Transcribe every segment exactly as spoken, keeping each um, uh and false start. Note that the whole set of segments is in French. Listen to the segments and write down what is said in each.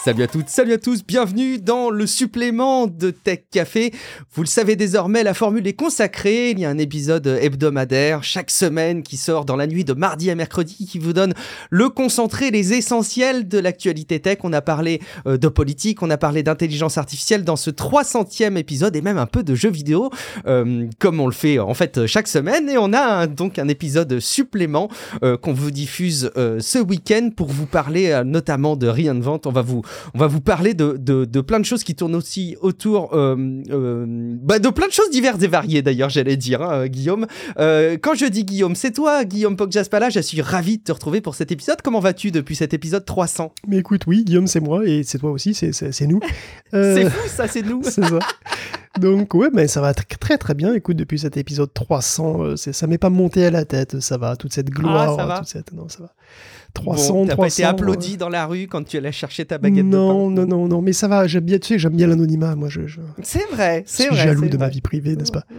Salut à toutes, salut à tous, bienvenue dans le supplément de Tech Café. Vous le savez désormais, la formule est consacrée. Il y a un épisode hebdomadaire chaque semaine qui sort dans la nuit de mardi à mercredi qui vous donne le concentré, les essentiels de l'actualité tech. On a parlé euh, de politique, on a parlé d'intelligence artificielle dans ce trois centième épisode et même un peu de jeux vidéo euh, comme on le fait en fait chaque semaine. Et on a un, donc un épisode supplément euh, qu'on vous diffuse euh, ce week-end pour vous parler euh, notamment de Reinvent. On va vous On va vous parler de, de, de plein de choses qui tournent aussi autour euh, euh, bah de plein de choses diverses et variées d'ailleurs, j'allais dire, hein, Guillaume. Euh, quand je dis Guillaume, c'est toi, Guillaume Poggiaspala. Je suis ravi de te retrouver pour cet épisode. Comment vas-tu depuis cet épisode trois cents ? Mais écoute, oui, Guillaume, c'est moi et c'est toi aussi, c'est, c'est, c'est nous. Euh... c'est fou, ça, c'est nous. C'est ça. Donc, ouais, mais ça va très très, très bien. Écoute, depuis cet épisode trois cents, euh, c'est, ça m'est pas monté à la tête, ça va, toute cette gloire. Ah, ça va. Toute cette... Non, ça va. trois cents, bon, t'as trois cents, pas été applaudi euh... dans la rue quand tu allais chercher ta baguette non, de pain? Non, non, non, mais ça va, j'aime bien, tu sais, j'aime bien l'anonymat, moi, je... je... C'est vrai, c'est je vrai. suis jaloux c'est de vrai. ma vie privée, n'est-ce pas?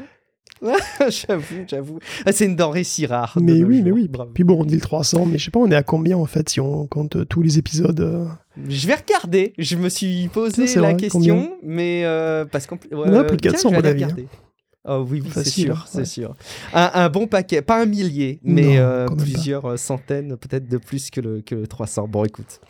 J'avoue, j'avoue. Ah, c'est une denrée si rare. Mais oui, jours. mais oui. Bravo. Puis bon, on dit le trois cents, mais je sais pas, on est à combien en fait si on compte euh, tous les épisodes euh... Je vais regarder. Je me suis posé c'est la vrai, question, combien mais euh, parce qu'on ouais, on a plus de quatre cents, tiens, je vais mon aller avis. regarder. Oh oui, oui, Facile, c'est sûr, hein, c'est ouais. sûr. Un, un bon paquet, pas un millier, mais Non, euh, quand même plusieurs pas. centaines, peut-être de plus que le, que le trois cents. Bon, écoute.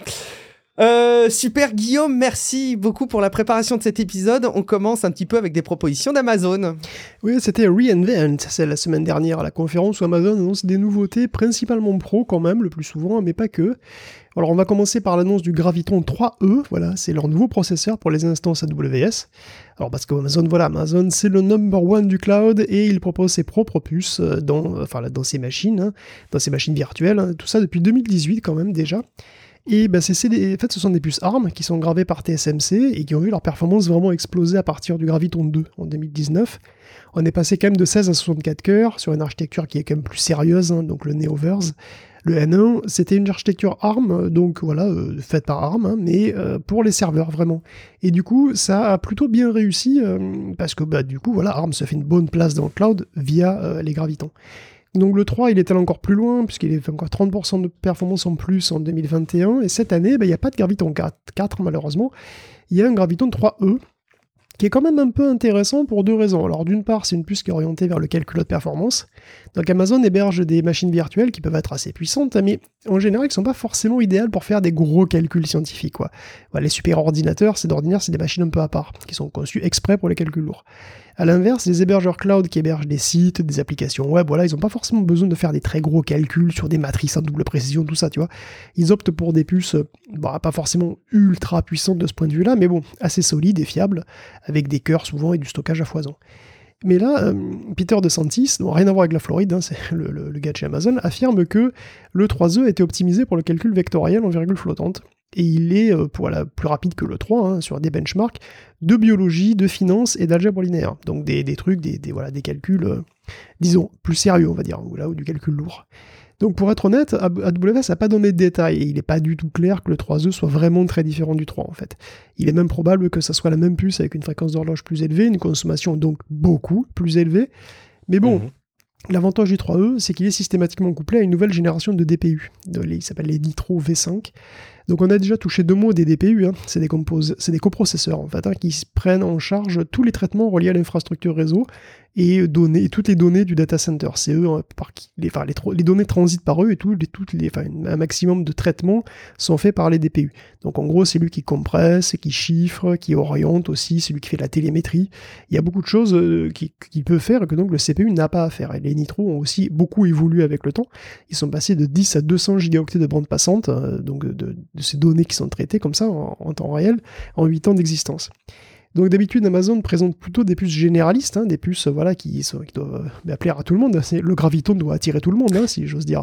Euh, super Guillaume, merci beaucoup pour la préparation de cet épisode. On commence un petit peu avec des propositions d'Amazon. Oui, c'était Reinvent, c'est la semaine dernière à la conférence où Amazon annonce des nouveautés, principalement pro quand même, le plus souvent, mais pas que. Alors on va commencer par l'annonce du Graviton trois E, voilà, c'est leur nouveau processeur pour les instances A W S. Alors parce qu'Amazon, voilà, Amazon c'est le number one du cloud et il propose ses propres puces dans, enfin, dans ses machines, hein, dans ses machines virtuelles, hein, tout ça depuis deux mille dix-huit quand même déjà. Et ben c'est, c'est des, en fait, ce sont des puces ARM qui sont gravées par T S M C et qui ont vu leur performance vraiment exploser à partir du Graviton deux en deux mille dix-neuf. On est passé quand même de seize à soixante-quatre cœurs sur une architecture qui est quand même plus sérieuse, hein, donc le Neoverse. Le N un, c'était une architecture ARM, donc voilà, euh, faite par ARM, hein, mais euh, pour les serveurs vraiment. Et du coup, ça a plutôt bien réussi euh, parce que bah, du coup, voilà, ARM se fait une bonne place dans le cloud via euh, les Gravitons. Donc le trois, il est allé encore plus loin, puisqu'il est fait encore trente pour cent de performance en plus en deux mille vingt et un, et cette année, bah, il n'y a pas de Graviton quatre malheureusement, il y a un Graviton trois E, qui est quand même un peu intéressant pour deux raisons. Alors d'une part, c'est une puce qui est orientée vers le calcul de performance, donc Amazon héberge des machines virtuelles qui peuvent être assez puissantes, mais en général, qui ne sont pas forcément idéales pour faire des gros calculs scientifiques, quoi. Voilà, les super ordinateurs, c'est d'ordinaire, c'est des machines un peu à part, qui sont conçues exprès pour les calculs lourds. A l'inverse, les hébergeurs cloud qui hébergent des sites, des applications web, voilà, ils n'ont pas forcément besoin de faire des très gros calculs sur des matrices en double précision, tout ça, tu vois. Ils optent pour des puces, bah, pas forcément ultra puissantes de ce point de vue-là, mais bon, assez solides et fiables, avec des cœurs souvent et du stockage à foison. Mais là, euh, Peter DeSantis, non, rien à voir avec la Floride, hein, c'est le, le, le gars de chez Amazon, affirme que le trois E a été optimisé pour le calcul vectoriel en virgule flottante. Et il est euh, pour, voilà, plus rapide que le trois, hein, sur des benchmarks de biologie, de finance et d'algèbre linéaire. Donc des, des trucs, des, des, voilà, des calculs, euh, disons, plus sérieux, on va dire, ou, là, ou du calcul lourd. Donc pour être honnête, A W S n'a pas donné de détails, et il n'est pas du tout clair que le trois E soit vraiment très différent du trois en fait. Il est même probable que ça soit la même puce avec une fréquence d'horloge plus élevée, une consommation donc beaucoup plus élevée, mais bon, mmh. L'avantage du trois E, c'est qu'il est systématiquement couplé à une nouvelle génération de D P U, de, il s'appelle les Nitro V cinq. Donc on a déjà touché deux mots des D P U, hein. c'est, des compos- c'est des coprocesseurs en fait, hein, qui prennent en charge tous les traitements reliés à l'infrastructure réseau et, données, et toutes les données du data center. C'est eux, hein, par qui, les, enfin, les, les données transitent par eux et tout, les, toutes les, enfin, un maximum de traitements sont faits par les D P U. Donc en gros, c'est lui qui compresse, qui chiffre, qui oriente aussi, c'est lui qui fait la télémétrie. Il y a beaucoup de choses euh, qu'il qui peut faire et que donc le C P U n'a pas à faire. Et les Nitro ont aussi beaucoup évolué avec le temps. Ils sont passés de dix à deux cents gigaoctets de bande passante, euh, donc de, de, de ces données qui sont traitées comme ça en, en temps réel, en huit ans d'existence. Donc d'habitude, Amazon présente plutôt des puces généralistes, hein, des puces voilà, qui, sont, qui doivent euh, plaire à tout le monde. C'est, le Graviton doit attirer tout le monde, hein, si j'ose dire.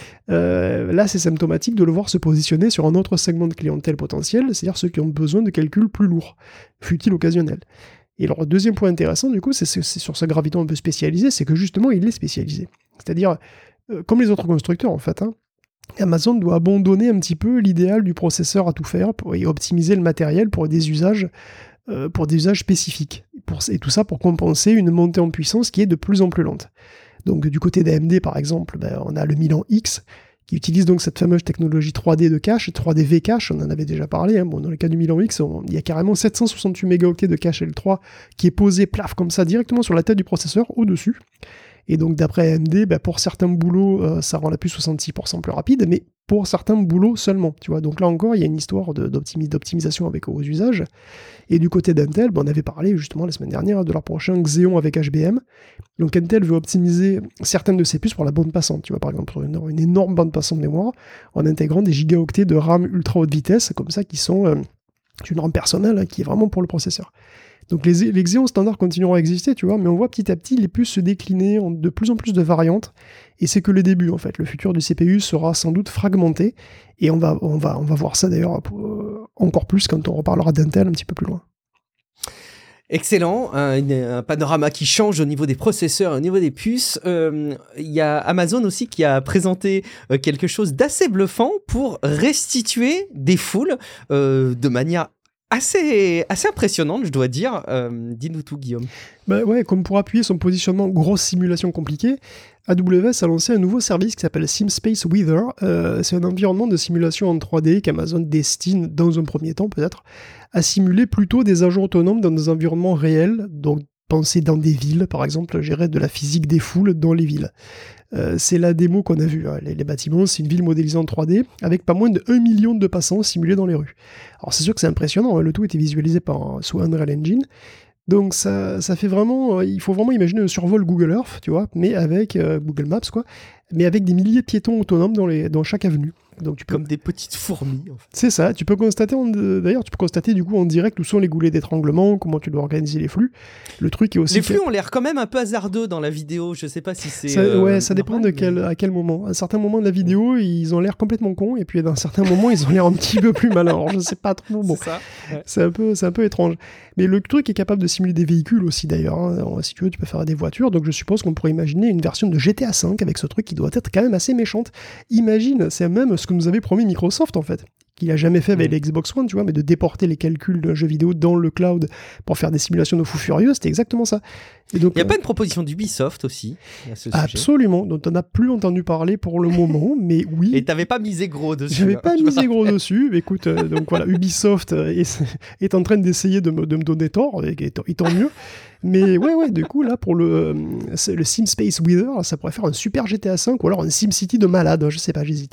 euh, là, c'est symptomatique de le voir se positionner sur un autre segment de clientèle potentiel, c'est-à-dire ceux qui ont besoin de calculs plus lourds, fut-il occasionnels. Et alors, le deuxième point intéressant, du coup, c'est, c'est, c'est sur ce Graviton un peu spécialisé, c'est que justement, il est spécialisé. C'est-à-dire, euh, comme les autres constructeurs, en fait, hein, Amazon doit abandonner un petit peu l'idéal du processeur à tout faire pour, et optimiser le matériel pour des usages Euh, pour des usages spécifiques, pour, et tout ça pour compenser une montée en puissance qui est de plus en plus lente. Donc du côté d'A M D par exemple, ben, on a le Milan X, qui utilise donc cette fameuse technologie trois D de cache, trois D V cache, on en avait déjà parlé, hein. Bon, dans le cas du Milan X, on, il y a carrément sept cent soixante-huit mégaoctets de cache L trois qui est posé, plaf, comme ça, directement sur la tête du processeur, au-dessus. Et donc d'après A M D, bah, pour certains boulots, euh, ça rend la puce soixante-six pour cent plus rapide, mais pour certains boulots seulement, tu vois. Donc là encore, il y a une histoire de, d'optimi- d'optimisation avec aux usages. Et du côté d'Intel, bah, on avait parlé justement la semaine dernière de leur prochain Xeon avec H B M. Donc Intel veut optimiser certaines de ses puces pour la bande passante, tu vois, par exemple, pour une, une énorme bande passante mémoire, en intégrant des gigaoctets de RAM ultra haute vitesse, comme ça, qui sont euh, une RAM personnelle, hein, qui est vraiment pour le processeur. Donc les, les Xeon standards continueront à exister, tu vois, mais on voit petit à petit les puces se décliner en de plus en plus de variantes, et c'est que le début, en fait. Le futur du C P U sera sans doute fragmenté, et on va, on va, on va voir ça d'ailleurs euh, encore plus quand on reparlera d'Intel un petit peu plus loin. Excellent, un, un panorama qui change au niveau des processeurs, au niveau des puces. Il euh, y a Amazon aussi qui a présenté euh, quelque chose d'assez bluffant pour restituer des foules euh, de manière assez, assez impressionnante, je dois dire. Euh, dis-nous tout, Guillaume. Bah ouais, comme pour appuyer son positionnement grosse simulation compliquée, A W S a lancé un nouveau service qui s'appelle SimSpace Weather. Euh, c'est un environnement de simulation en trois D qu'Amazon destine, dans un premier temps peut-être, à simuler plutôt des agents autonomes dans des environnements réels, donc pensez dans des villes, par exemple, gérer de la physique des foules dans les villes. Euh, c'est la démo qu'on a vue, hein. les, les bâtiments, c'est une ville modélisée en trois D, avec pas moins de un million de passants simulés dans les rues. Alors c'est sûr que c'est impressionnant, hein. Le tout était visualisé par, sous Unreal Engine, donc ça, ça fait vraiment, il faut vraiment imaginer un survol Google Earth, tu vois, mais avec euh, Google Maps, quoi, mais avec des milliers de piétons autonomes dans, les, dans chaque avenue. Donc tu peux... Comme des petites fourmis, en fait. C'est ça, tu peux constater, en... d'ailleurs, tu peux constater du coup en direct où sont les goulets d'étranglement, comment tu dois organiser les flux. Le truc est aussi... Les flux ont l'air quand même un peu hasardeux dans la vidéo, je sais pas si c'est... Ça, euh, ouais, ça dépend normal, de quel, mais... à quel moment. À certains moments de la vidéo, ils ont l'air complètement cons, et puis à un certain moment, ils ont l'air un petit peu plus malins. Alors je sais pas trop, bon. C'est ça, ouais. C'est un peu, c'est un peu étrange. Mais le truc est capable de simuler des véhicules aussi d'ailleurs, hein. Alors, si tu veux, tu peux faire des voitures, donc je suppose qu'on pourrait imaginer une version de G T A cinq avec ce truc qui doit être quand même assez méchante. Imagine, c'est même ce que nous avait promis Microsoft en fait, qu'il a jamais fait avec les Xbox One, tu vois, mais de déporter les calculs d'un jeu vidéo dans le cloud pour faire des simulations de fous furieux, c'était exactement ça. Et donc, il n'y a euh, pas une proposition d'Ubisoft aussi à ce absolument, sujet. dont on n'a plus entendu parler pour le moment, mais oui. Et t'avais pas misé gros dessus. J'avais hein, pas misé gros dessus, mais écoute, euh, donc voilà, Ubisoft euh, est, est en train d'essayer de me, de me donner tort, et, et, et tant mieux. Mais ouais, ouais, du coup, là, pour le, euh, le SimSpace Weather, ça pourrait faire un super G T A cinq ou alors un SimCity de malade, je sais pas, j'hésite.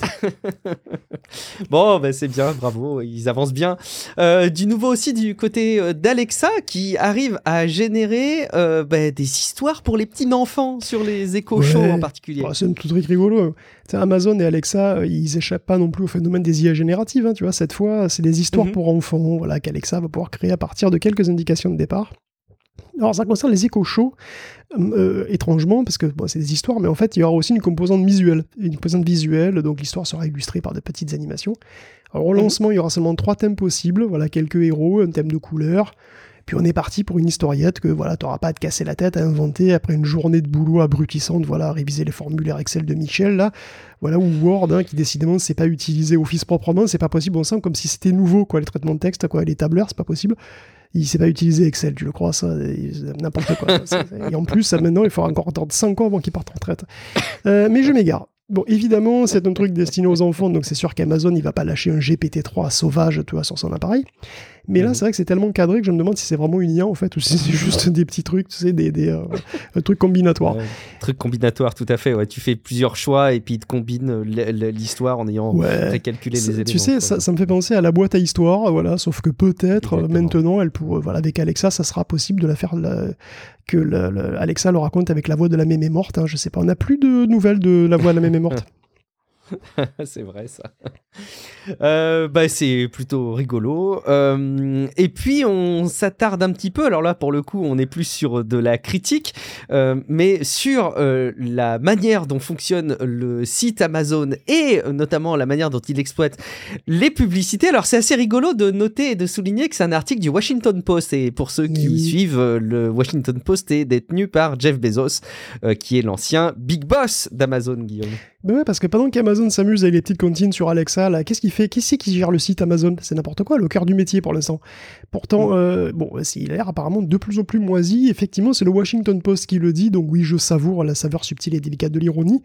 Bon, ben c'est bien, bravo, ils avancent bien. Euh, du nouveau aussi du côté euh, d'Alexa qui arrive à générer euh, ben, des histoires pour les petits enfants sur les Echo Show Ouais. en particulier. Bon, c'est un tout truc rigolo. T'sais, Amazon et Alexa, euh, ils échappent pas non plus au phénomène des I A génératives, hein, tu vois. Cette fois, c'est des histoires Mhm. pour enfants, voilà, qu'Alexa va pouvoir créer à partir de quelques indications de départ. Alors ça concerne les Echo Show, euh, étrangement, parce que bon, c'est des histoires, mais en fait il y aura aussi une composante visuelle, une composante visuelle, donc l'histoire sera illustrée par de petites animations. Alors au lancement, il y aura seulement trois thèmes possibles, voilà, quelques héros, un thème de couleur, puis on est parti pour une historiette que voilà, t'auras pas à te casser la tête à inventer après une journée de boulot abrutissante, voilà, à réviser les formulaires Excel de Michel, là, voilà, ou Word, hein, qui décidément ne sait pas utiliser Office proprement, c'est pas possible, on sent comme si c'était nouveau, quoi, les traitements de texte, quoi, les tableurs, c'est pas possible. Il sait pas utiliser Excel, tu le crois, ça, n'importe quoi. Ça, et en plus, ça, maintenant, il faudra encore attendre cinq ans avant qu'il parte en retraite. Euh, mais je m'égare. Bon, évidemment, c'est un truc destiné aux enfants, donc c'est sûr qu'Amazon, il va pas lâcher un G P T trois sauvage, tu vois, sur son appareil. Mais là, Mhm. c'est vrai que c'est tellement cadré que je me demande si c'est vraiment une I A, en fait, ou si c'est juste des petits trucs, tu sais, des, des euh, un truc combinatoire. Ouais, truc combinatoire, tout à fait. Ouais. Tu fais plusieurs choix et puis ils te combinent l'histoire en ayant Ouais. précalculé les éléments. Tu sais, quoi. ça, ça me fait penser à la boîte à histoire, voilà, sauf que peut-être, euh, Exactement. maintenant, elle pour, voilà, avec Alexa, ça sera possible de la faire, la, que la, la- Alexa le raconte avec la voix de la mémé morte, hein, je sais pas, on n'a plus de nouvelles de la voix de la mémé morte. C'est vrai ça. Euh, bah, c'est plutôt rigolo. Euh, et puis on s'attarde un petit peu. Alors là, pour le coup, on est plus sur de la critique, euh, mais sur euh, la manière dont fonctionne le site Amazon et euh, notamment la manière dont il exploite les publicités. Alors c'est assez rigolo de noter et de souligner que c'est un article du Washington Post. Et pour ceux qui Oui. suivent, euh, le Washington Post est détenu par Jeff Bezos, euh, qui est l'ancien big boss d'Amazon, Guillaume. Ben ouais, parce que pendant qu'Amazon s'amuse avec les petites comptines sur Alexa, là, qu'est-ce qu'il fait? Qui c'est qui gère le site Amazon? C'est n'importe quoi, le cœur du métier pour l'instant. Pourtant, mmh. euh, bon, il a l'air apparemment de plus en plus moisi. Effectivement, c'est le Washington Post qui le dit, donc oui, je savoure la saveur subtile et délicate de l'ironie.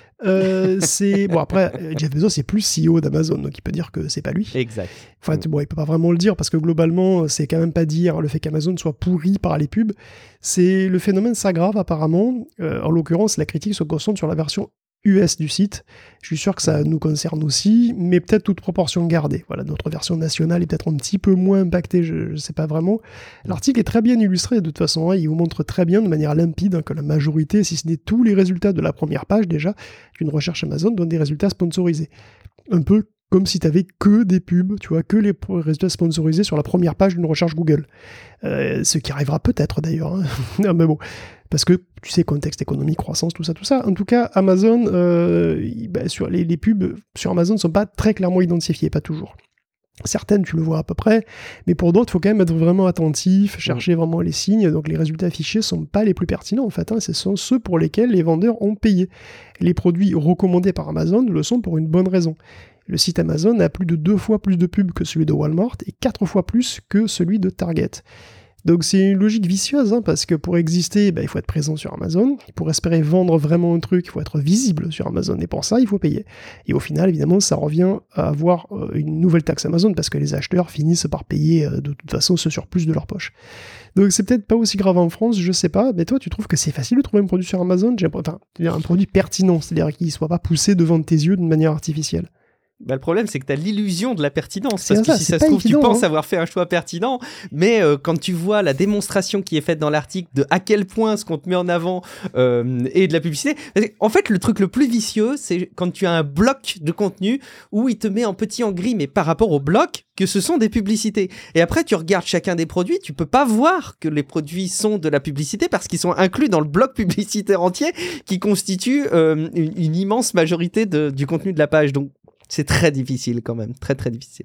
Euh, c'est bon après Jeff Bezos c'est plus C E O d'Amazon, donc il peut dire que c'est pas lui. Exact. Enfin bon, il peut pas vraiment le dire parce que globalement c'est quand même pas dire le fait qu'Amazon soit pourri par les pubs. C'est le phénomène s'aggrave apparemment. Euh, en l'occurrence la critique se concentre sur la version U S du site. Je suis sûr que ça nous concerne aussi, mais peut-être toute proportion gardée. Voilà, notre version nationale est peut-être un petit peu moins impactée, je ne sais pas vraiment. L'article est très bien illustré de toute façon, hein, il vous montre très bien de manière limpide hein, que la majorité, si ce n'est tous les résultats de la première page déjà, d'une recherche Amazon donnent des résultats sponsorisés. Un peu comme si tu avais que des pubs, tu vois, que les résultats sponsorisés sur la première page d'une recherche Google. Euh, ce qui arrivera peut-être d'ailleurs. Hein. Non, mais bon, parce que tu sais, contexte économique, croissance, tout ça, tout ça. En tout cas, Amazon, euh, bah, sur les, les pubs sur Amazon ne sont pas très clairement identifiées, pas toujours. Certaines, tu le vois à peu près, mais pour d'autres, il faut quand même être vraiment attentif, chercher vraiment les signes. Donc les résultats affichés ne sont pas les plus pertinents en fait, hein. Ce sont ceux pour lesquels les vendeurs ont payé. Les produits recommandés par Amazon le sont pour une bonne raison. Le site Amazon a plus de deux fois plus de pubs que celui de Walmart et quatre fois plus que celui de Target. Donc c'est une logique vicieuse, hein, parce que pour exister, bah, il faut être présent sur Amazon. Pour espérer vendre vraiment un truc, il faut être visible sur Amazon. Et pour ça, il faut payer. Et au final, évidemment, ça revient à avoir euh, une nouvelle taxe Amazon, parce que les acheteurs finissent par payer euh, de toute façon ce surplus de leur poche. Donc c'est peut-être pas aussi grave en France, je sais pas. Mais toi, tu trouves que c'est facile de trouver un produit sur Amazon? J'ai, enfin, c'est-à-dire un produit pertinent, c'est-à-dire qu'il ne soit pas poussé devant tes yeux d'une manière artificielle. Bah, le problème, c'est que tu as l'illusion de la pertinence. C'est parce ça, que si ça se trouve, évident, tu penses hein. avoir fait un choix pertinent, mais euh, quand tu vois la démonstration qui est faite dans l'article de à quel point ce qu'on te met en avant euh, est de la publicité, en fait, le truc le plus vicieux, c'est quand tu as un bloc de contenu où il te met en petit en gris, mais par rapport au bloc, que ce sont des publicités. Et après, tu regardes chacun des produits, tu peux pas voir que les produits sont de la publicité parce qu'ils sont inclus dans le bloc publicitaire entier qui constitue euh, une, une immense majorité de, du contenu de la page. Donc, c'est très difficile quand même, très très difficile.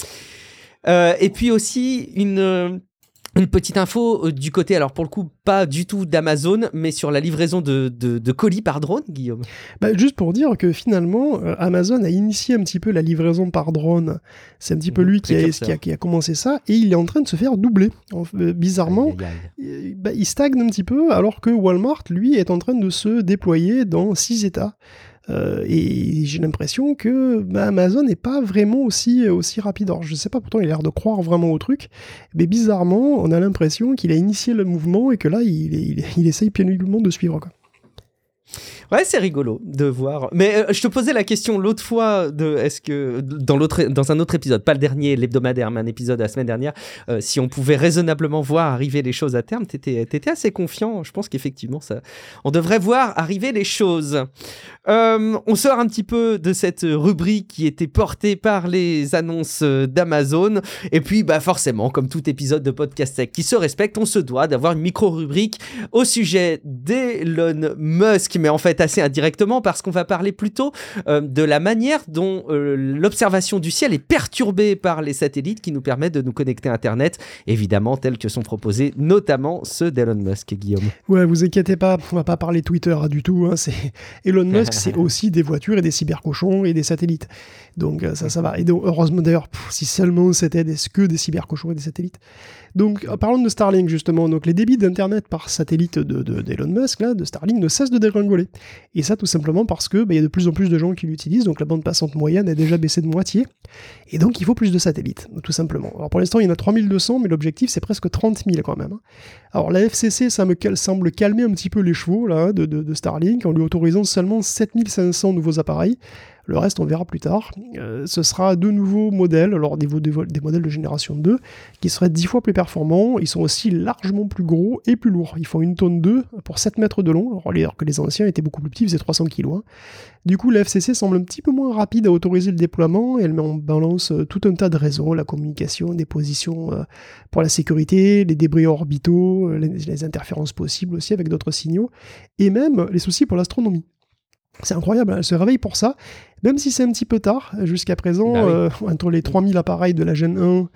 Euh, et puis aussi une, une petite info du côté, alors pour le coup, pas du tout d'Amazon, mais sur la livraison de, de, de colis par drone, Guillaume. Bah, juste pour dire que finalement, euh, Amazon a initié un petit peu la livraison par drone. C'est un petit peu lui qui a, qui, a, qui a commencé ça, et il est en train de se faire doubler. Euh, bizarrement, aïe, aïe, aïe. Bah, il stagne un petit peu, alors que Walmart, lui, est en train de se déployer dans six États. Euh, et j'ai l'impression que bah, Amazon n'est pas vraiment aussi, aussi rapide. Alors je sais pas, pourtant il a l'air de croire vraiment au truc, mais bizarrement on a l'impression qu'il a initié le mouvement et que là il, il, il essaye péniblement de suivre, quoi. Ouais, c'est rigolo de voir. Mais euh, je te posais la question l'autre fois de est-ce que dans l'autre dans un autre épisode, pas le dernier, l'hebdomadaire, mais un épisode la semaine dernière, euh, si on pouvait raisonnablement voir arriver les choses à terme, t'étais t'étais assez confiant. Je pense qu'effectivement ça, on devrait voir arriver les choses. Euh, on sort un petit peu de cette rubrique qui était portée par les annonces d'Amazon, et puis bah forcément, comme tout épisode de Podcast Tech qui se respecte, on se doit d'avoir une micro-rubrique au sujet d'Elon Musk, mais en fait assez indirectement parce qu'on va parler plutôt euh, de la manière dont euh, l'observation du ciel est perturbée par les satellites qui nous permettent de nous connecter à Internet, évidemment tels que sont proposés notamment ceux d'Elon Musk, Guillaume. Ouais, vous inquiétez pas, on va pas parler Twitter hein, du tout, hein, c'est Elon Musk, c'est aussi des voitures et des cybercochons et des satellites. Donc ça, ça va. Et donc, heureusement d'ailleurs, pff, si seulement c'était des, que des cybercochons et des satellites. Donc parlons de Starlink justement. Donc les débits d'internet par satellite de, de, d'Elon Musk, là, de Starlink, ne cessent de dégringoler. Et ça tout simplement parce que bah, y a de plus en plus de gens qui l'utilisent, donc la bande passante moyenne a déjà baissé de moitié. Et donc il faut plus de satellites, tout simplement. Alors pour l'instant il y en a trois mille deux cents, mais l'objectif c'est presque trente mille quand même. Alors la F C C ça me cal- semble calmer un petit peu les chevaux là, de, de, de Starlink en lui autorisant seulement sept mille cinq cents nouveaux appareils. Le reste, on verra plus tard. Euh, ce sera deux nouveaux modèles, alors des, des, des modèles de génération deux, qui seraient dix fois plus performants. Ils sont aussi largement plus gros et plus lourds. Ils font une tonne deux pour sept mètres de long, alors que les anciens étaient beaucoup plus petits, ils faisaient trois cents kilos. Hein. Du coup, la F C C semble un petit peu moins rapide à autoriser le déploiement, et elle met en balance euh, tout un tas de raisons, la communication, des positions euh, pour la sécurité, les débris orbitaux, les, les interférences possibles aussi avec d'autres signaux, et même les soucis pour l'astronomie. C'est incroyable, elle se réveille pour ça, même si c'est un petit peu tard, jusqu'à présent, bah oui. euh, entre les trois mille appareils de la Gen un,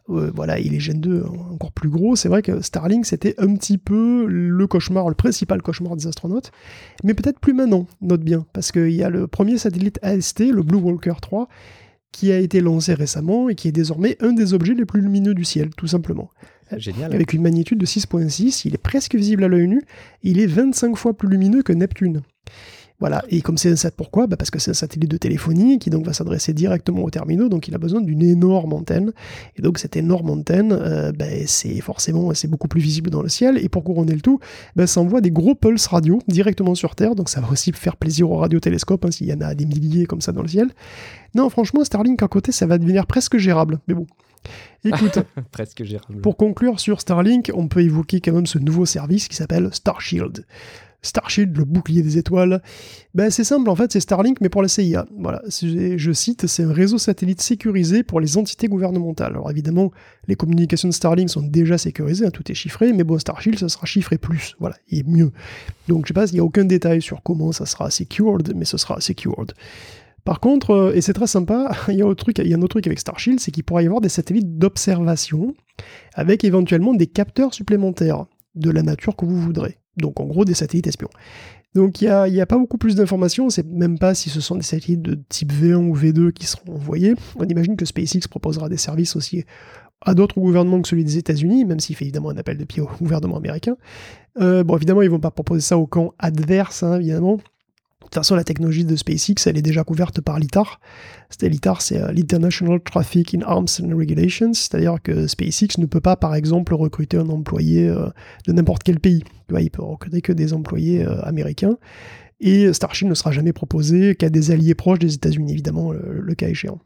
euh, voilà, et les Gen deux encore plus gros, c'est vrai que Starlink c'était un petit peu le cauchemar, le principal cauchemar des astronautes, mais peut-être plus maintenant, note bien, parce qu'il y a le premier satellite A S T, le Blue Walker trois, qui a été lancé récemment et qui est désormais un des objets les plus lumineux du ciel, tout simplement. Génial. Avec une magnitude de six virgule six, il est presque visible à l'œil nu, et il est vingt-cinq fois plus lumineux que Neptune. Voilà, et comme c'est un sat, pourquoi bah parce que c'est un satellite de téléphonie qui donc va s'adresser directement aux terminaux, donc il a besoin d'une énorme antenne, et donc cette énorme antenne, euh, bah, c'est forcément c'est beaucoup plus visible dans le ciel, et pour couronner le tout, bah, ça envoie des gros pulses radio directement sur Terre, donc ça va aussi faire plaisir aux radiotélescopes, hein, s'il y en a des milliers comme ça dans le ciel. Non, franchement, Starlink à côté, ça va devenir presque gérable, mais bon. Écoute, presque gérable. Pour conclure sur Starlink, on peut évoquer quand même ce nouveau service qui s'appelle Starshield. Starshield, le bouclier des étoiles, ben c'est simple en fait, c'est Starlink mais pour la C I A. Voilà, je cite, c'est un réseau satellite sécurisé pour les entités gouvernementales. Alors évidemment, les communications de Starlink sont déjà sécurisées, hein, tout est chiffré, mais bon, Starshield, ça sera chiffré plus, voilà, et mieux. Donc je sais pas, il n'y a aucun détail sur comment ça sera secured, mais ce sera secured. Par contre, euh, et c'est très sympa, il y a un autre truc, il y a un autre truc avec Starshield, c'est qu'il pourra y avoir des satellites d'observation avec éventuellement des capteurs supplémentaires de la nature que vous voudrez. Donc en gros des satellites espions. Donc il n'y a, y a pas beaucoup plus d'informations, on ne sait même pas si ce sont des satellites de type V un ou V deux qui seront envoyés. On imagine que SpaceX proposera des services aussi à d'autres gouvernements que celui des États-Unis, même s'il fait évidemment un appel de pied au gouvernement américain. Euh, bon évidemment ils ne vont pas proposer ça au camp adverse, hein, évidemment. De toute façon, la technologie de SpaceX, elle est déjà couverte par l'I T A R. L'I T A R, c'est euh, l'International Traffic in Arms and Regulations, c'est-à-dire que SpaceX ne peut pas, par exemple, recruter un employé euh, de n'importe quel pays. Tu vois, il peut recruter que des employés euh, américains. Et Starshield ne sera jamais proposé qu'à des alliés proches des États-Unis, évidemment, le, le cas échéant.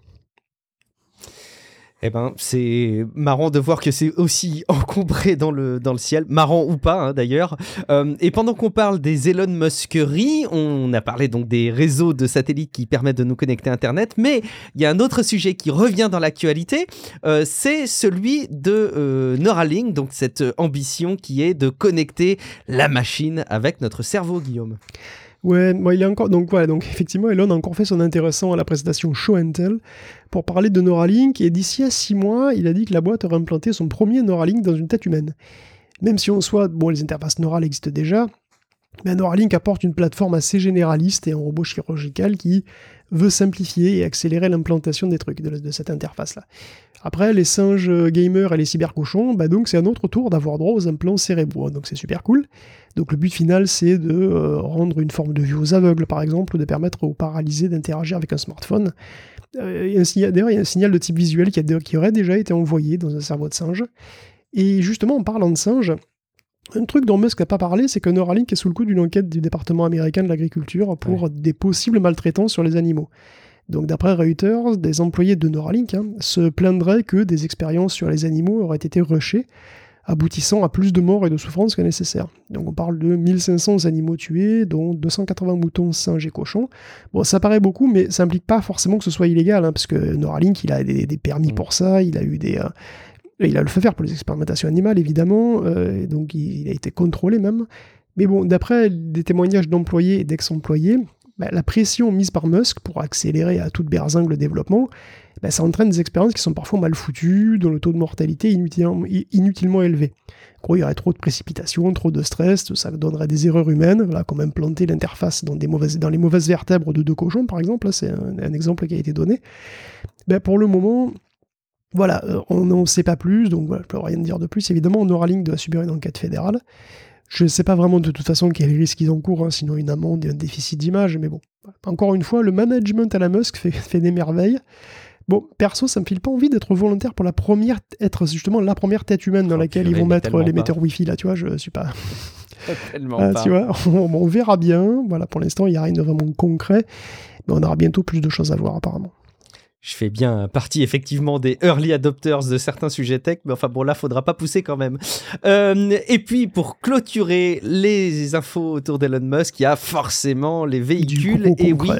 Eh ben, c'est marrant de voir que c'est aussi encombré dans le, dans le ciel, marrant ou pas hein, d'ailleurs. Euh, et pendant qu'on parle des Elon Muskeries, on a parlé donc des réseaux de satellites qui permettent de nous connecter à Internet, mais il y a un autre sujet qui revient dans l'actualité, euh, c'est celui de euh, Neuralink, donc cette ambition qui est de connecter la machine avec notre cerveau, Guillaume. Ouais, bon, il est encore donc voilà, donc effectivement Elon a encore fait son intéressant à la présentation Show and Tell pour parler de Neuralink, et d'ici à six mois, il a dit que la boîte aurait implanté son premier Neuralink dans une tête humaine. Même si en soi, bon, les interfaces neurales existent déjà, mais Neuralink apporte une plateforme assez généraliste et un robot chirurgical qui veut simplifier et accélérer l'implantation des trucs, de, de cette interface-là. Après, les singes gamers et les cybercochons, bah donc c'est à notre tour d'avoir droit aux implants cérébraux, donc c'est super cool. Donc le but final, c'est de euh, rendre une forme de vue aux aveugles, par exemple, ou de permettre aux paralysés d'interagir avec un smartphone. Euh, il y a un signal, d'ailleurs, il y a un signal de type visuel qui, a, qui aurait déjà été envoyé dans un cerveau de singe. Et justement, en parlant de singe, un truc dont Musk n'a pas parlé, c'est que Neuralink est sous le coup d'une enquête du département américain de l'agriculture pour ouais. des possibles maltraitances sur les animaux. Donc d'après Reuters, des employés de Neuralink hein, se plaindraient que des expériences sur les animaux auraient été rushées, aboutissant à plus de morts et de souffrances que nécessaire. Donc on parle de mille cinq cents animaux tués, dont deux cent quatre-vingts moutons, singes et cochons. Bon, ça paraît beaucoup, mais ça implique pas forcément que ce soit illégal, hein, parce que Neuralink, il a des, des permis mmh. pour ça, il a eu des... Euh, il a le feu vert pour les expérimentations animales, évidemment, euh, et donc il, il a été contrôlé même. Mais bon, d'après des témoignages d'employés et d'ex-employés, bah, la pression mise par Musk pour accélérer à toute berzingue le développement, bah, ça entraîne des expériences qui sont parfois mal foutues, dont le taux de mortalité est inutilement, inutilement élevé. En gros, il y aurait trop de précipitations, trop de stress, ça donnerait des erreurs humaines, voilà, comme implanter l'interface dans, des mauvaises, dans les mauvaises vertèbres de deux cochons, par exemple, là, c'est un, un exemple qui a été donné. Bah, pour le moment... Voilà, on n'en sait pas plus, donc voilà, je peux rien dire de plus. Évidemment, Neuralink doit subir une enquête fédérale. Je ne sais pas vraiment de toute façon quels risques ils encourent, hein, sinon une amende et un déficit d'image, mais bon. Encore une fois, le management à la Musk fait, fait des merveilles. Bon, perso, ça me file pas envie d'être volontaire pour la première, être justement la première tête humaine dans oh, laquelle ils vont mettre l'émetteur Wi-Fi, là, tu vois, je suis pas... tellement ah, pas. Tu vois, on, on verra bien, voilà, pour l'instant, il n'y a rien de vraiment concret, mais on aura bientôt plus de choses à voir, apparemment. Je fais bien partie effectivement des early adopters de certains sujets tech, mais enfin bon là, faudra pas pousser quand même. Euh, et puis pour clôturer les infos autour d'Elon Musk, il y a forcément les véhicules et oui,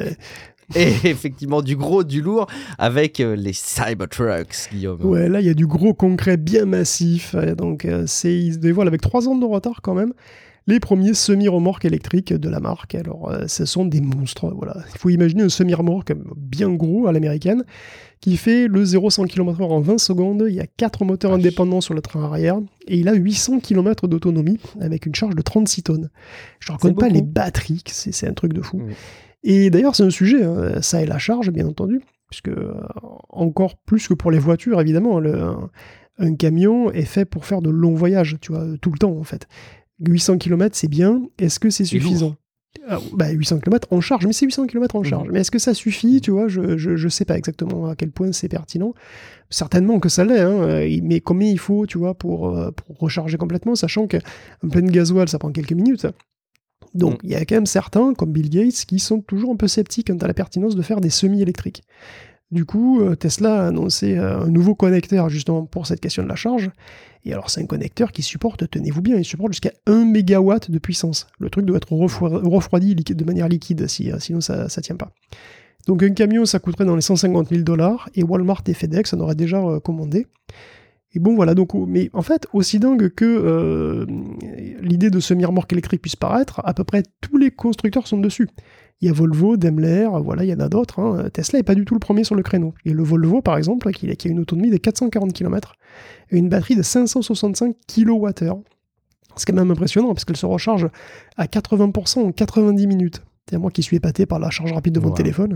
et effectivement du gros, du lourd avec euh, les Cybertrucks, Guillaume. Ouais, là il y a du gros concret bien massif, donc euh, c'est ils se dévoilent avec trois ans de retard quand même. les premiers semi-remorques électriques de la marque. Alors, euh, ce sont des monstres, voilà. Il faut imaginer un semi-remorque bien gros à l'américaine, qui fait le zéro à cent kilomètres heure en vingt secondes, il y a quatre moteurs indépendants sur le train arrière, et il a huit cents kilomètres d'autonomie, avec une charge de trente-six tonnes. Je ne raconte pas les batteries, c'est, c'est un truc de fou. Mmh. Et d'ailleurs, c'est un sujet, hein, ça et la charge, bien entendu, puisque euh, encore plus que pour les voitures, évidemment, le, un, un camion est fait pour faire de longs voyages, tu vois, tout le temps, en fait. huit cents kilomètres, c'est bien, est-ce que c'est suffisant ? Ah, bah, huit cents kilomètres en charge, mais c'est huit cents kilomètres en charge. Mmh. Mais est-ce que ça suffit, tu vois, je, je, je sais pas exactement à quel point c'est pertinent. Certainement que ça l'est, hein, mais combien il faut, tu vois, pour, pour recharger complètement, sachant qu'un plein de gasoil, ça prend quelques minutes. Donc, il mmh. y a quand même certains, comme Bill Gates, qui sont toujours un peu sceptiques quant à la pertinence de faire des semi-électriques. Du coup, Tesla a annoncé un nouveau connecteur, justement, pour cette question de la charge. Et alors, c'est un connecteur qui supporte, tenez-vous bien, il supporte jusqu'à un mégawatt de puissance. Le truc doit être refroidi de manière liquide, si, sinon ça ne tient pas. Donc, un camion, ça coûterait dans les cent cinquante mille dollars, et Walmart et FedEx en auraient déjà euh, commandé. Et bon, voilà, donc, mais en fait, aussi dingue que euh, l'idée de semi-remorque électrique puisse paraître, à peu près tous les constructeurs sont dessus. Il y a Volvo, Daimler, voilà, il y en a d'autres. Hein. Tesla n'est pas du tout le premier sur le créneau. Il y a le Volvo, par exemple, qui a une autonomie de quatre cent quarante kilomètres et une batterie de cinq cent soixante-cinq kilowattheures. C'est quand même impressionnant, parce qu'elle se recharge à quatre-vingts pour cent en quatre-vingt-dix minutes. C'est moi qui suis épaté par la charge rapide de mon wow. téléphone.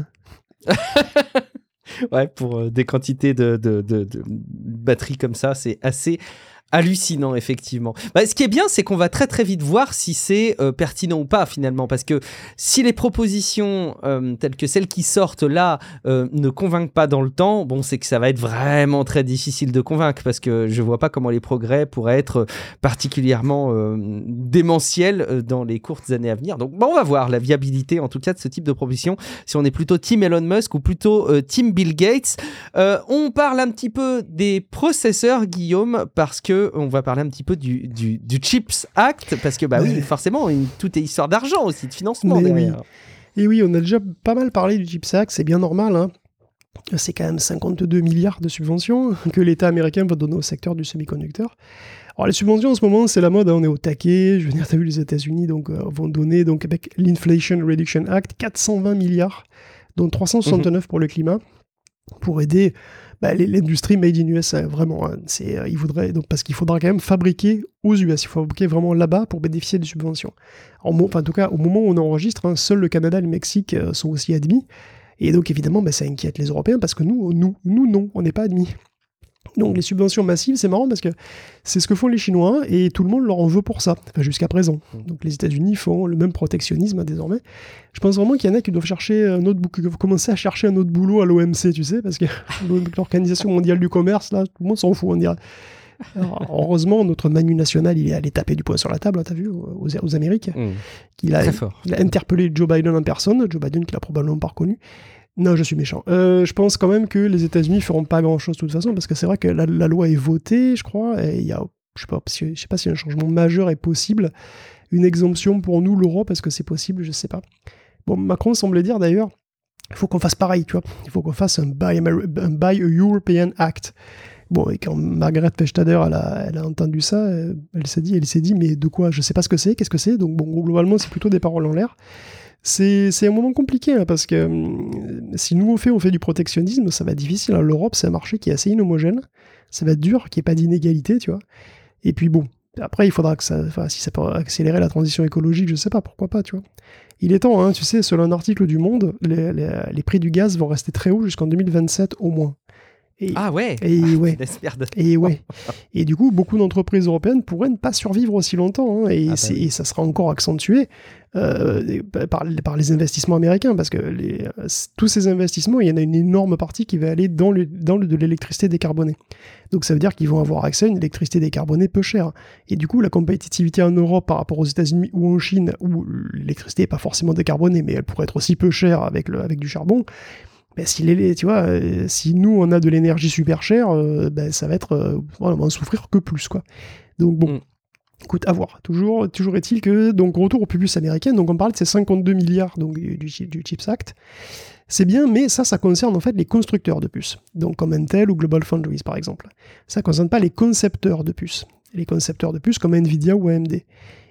Ouais, pour euh, des quantités de, de, de, de batteries comme ça, c'est assez hallucinant, effectivement. Bah, ce qui est bien, c'est qu'on va très très vite voir si c'est euh, pertinent ou pas, finalement, parce que si les propositions euh, telles que celles qui sortent là euh, ne convainquent pas dans le temps, bon, c'est que ça va être vraiment très difficile de convaincre, parce que je vois pas comment les progrès pourraient être particulièrement euh, démentiels dans les courtes années à venir. Donc, bon, on va voir la viabilité, en tout cas, de ce type de proposition, si on est plutôt team Elon Musk ou plutôt euh, team Bill Gates. Euh, on parle un petit peu des processeurs, Guillaume, parce que on va parler un petit peu du, du, du CHIPS Act, parce que bah oui, forcément, une, tout est histoire d'argent aussi, de financement mais derrière. Oui. Et oui, on a déjà pas mal parlé du CHIPS Act, c'est bien normal, hein. C'est quand même cinquante-deux milliards de subventions que l'État américain va donner au secteur du semi-conducteur. Alors les subventions en ce moment, c'est la mode, hein, on est au taquet, je veux dire, t'as vu les États-Unis donc, euh, vont donner, donc avec l'Inflation Reduction Act, quatre cent vingt milliards, dont trois cent soixante-neuf mmh. pour le climat, pour aider bah, l'industrie made in U S A, vraiment. Hein, c'est, euh, il voudrait, donc, parce qu'il faudra quand même fabriquer aux U S, il faut fabriquer vraiment là-bas pour bénéficier des subventions. Alors, enfin, en tout cas, au moment où on enregistre, hein, seuls le Canada et le Mexique euh, sont aussi admis, et donc évidemment, bah, ça inquiète les Européens, parce que nous, nous, nous non, on n'est pas admis. Donc les subventions massives, c'est marrant parce que c'est ce que font les Chinois et tout le monde leur en veut pour ça, enfin, jusqu'à présent. Donc les États-Unis font le même protectionnisme désormais. Je pense vraiment qu'il y en a qui doivent chercher un autre bou- qui doivent commencer à chercher un autre boulot à l'O M C, tu sais, parce que l'Organisation mondiale du commerce, là, tout le monde s'en fout, on dirait. Alors, heureusement, notre Manu national, il est allé taper du poing sur la table, hein, t'as vu, aux, aux Amériques. Mmh. Il a, il a interpellé Joe Biden en personne, Joe Biden qui l'a probablement pas reconnu. Non, je suis méchant. Euh, je pense quand même que les États-Unis feront pas grand-chose de toute façon, parce que c'est vrai que la, la loi est votée, je crois, et il y a, je sais pas, je sais pas si un changement majeur est possible, une exemption pour nous, l'Europe, est-ce que c'est possible, je sais pas. Bon, Macron semblait dire d'ailleurs, il faut qu'on fasse pareil, tu vois, il faut qu'on fasse un Buy, Ameri- un Buy a European Act. Bon, et quand Margaret Vestager, elle a, elle a entendu ça, elle s'est dit, elle s'est dit, mais de quoi, je sais pas ce que c'est, qu'est-ce que c'est, donc bon, globalement, c'est plutôt des paroles en l'air. C'est, c'est un moment compliqué, hein, parce que euh, si nous, on fait, on fait du protectionnisme, ça va être difficile. Hein. L'Europe, c'est un marché qui est assez inhomogène. Ça va être dur, qu'il n'y ait pas d'inégalité, tu vois. Et puis bon, après, il faudra que ça... Enfin, si ça peut accélérer la transition écologique, je sais pas, pourquoi pas, tu vois. Il est temps, hein, tu sais, selon un article du Monde, les, les, les prix du gaz vont rester très hauts jusqu'en deux mille vingt-sept au moins. Et, ah ouais et ah, ouais. Et ouais. Et du coup, beaucoup d'entreprises européennes pourraient ne pas survivre aussi longtemps. Hein, et, ah bah oui. et ça sera encore accentué euh, par, par les investissements américains. Parce que les, tous ces investissements, il y en a une énorme partie qui va aller dans, le, dans le, de l'électricité décarbonée. Donc ça veut dire qu'ils vont avoir accès à une électricité décarbonée peu chère. Et du coup, la compétitivité en Europe par rapport aux États-Unis ou en Chine, où l'électricité n'est pas forcément décarbonée, mais elle pourrait être aussi peu chère avec, le, avec du charbon, ben, si, les, tu vois, euh, si nous, on a de l'énergie super chère, euh, ben, ça va être... Euh, voilà, on va en souffrir que plus, quoi. Donc bon, mm. écoute, à voir. Toujours, toujours est-il que, donc, retour aux puces américaines, donc on parle de ces cinquante-deux milliards donc, du, du, du CHIPS Act. C'est bien, mais ça, ça concerne en fait les constructeurs de puces. Donc comme Intel ou GlobalFoundries, par exemple. Ça ne concerne pas les concepteurs de puces. Les concepteurs de puces comme Nvidia ou A M D.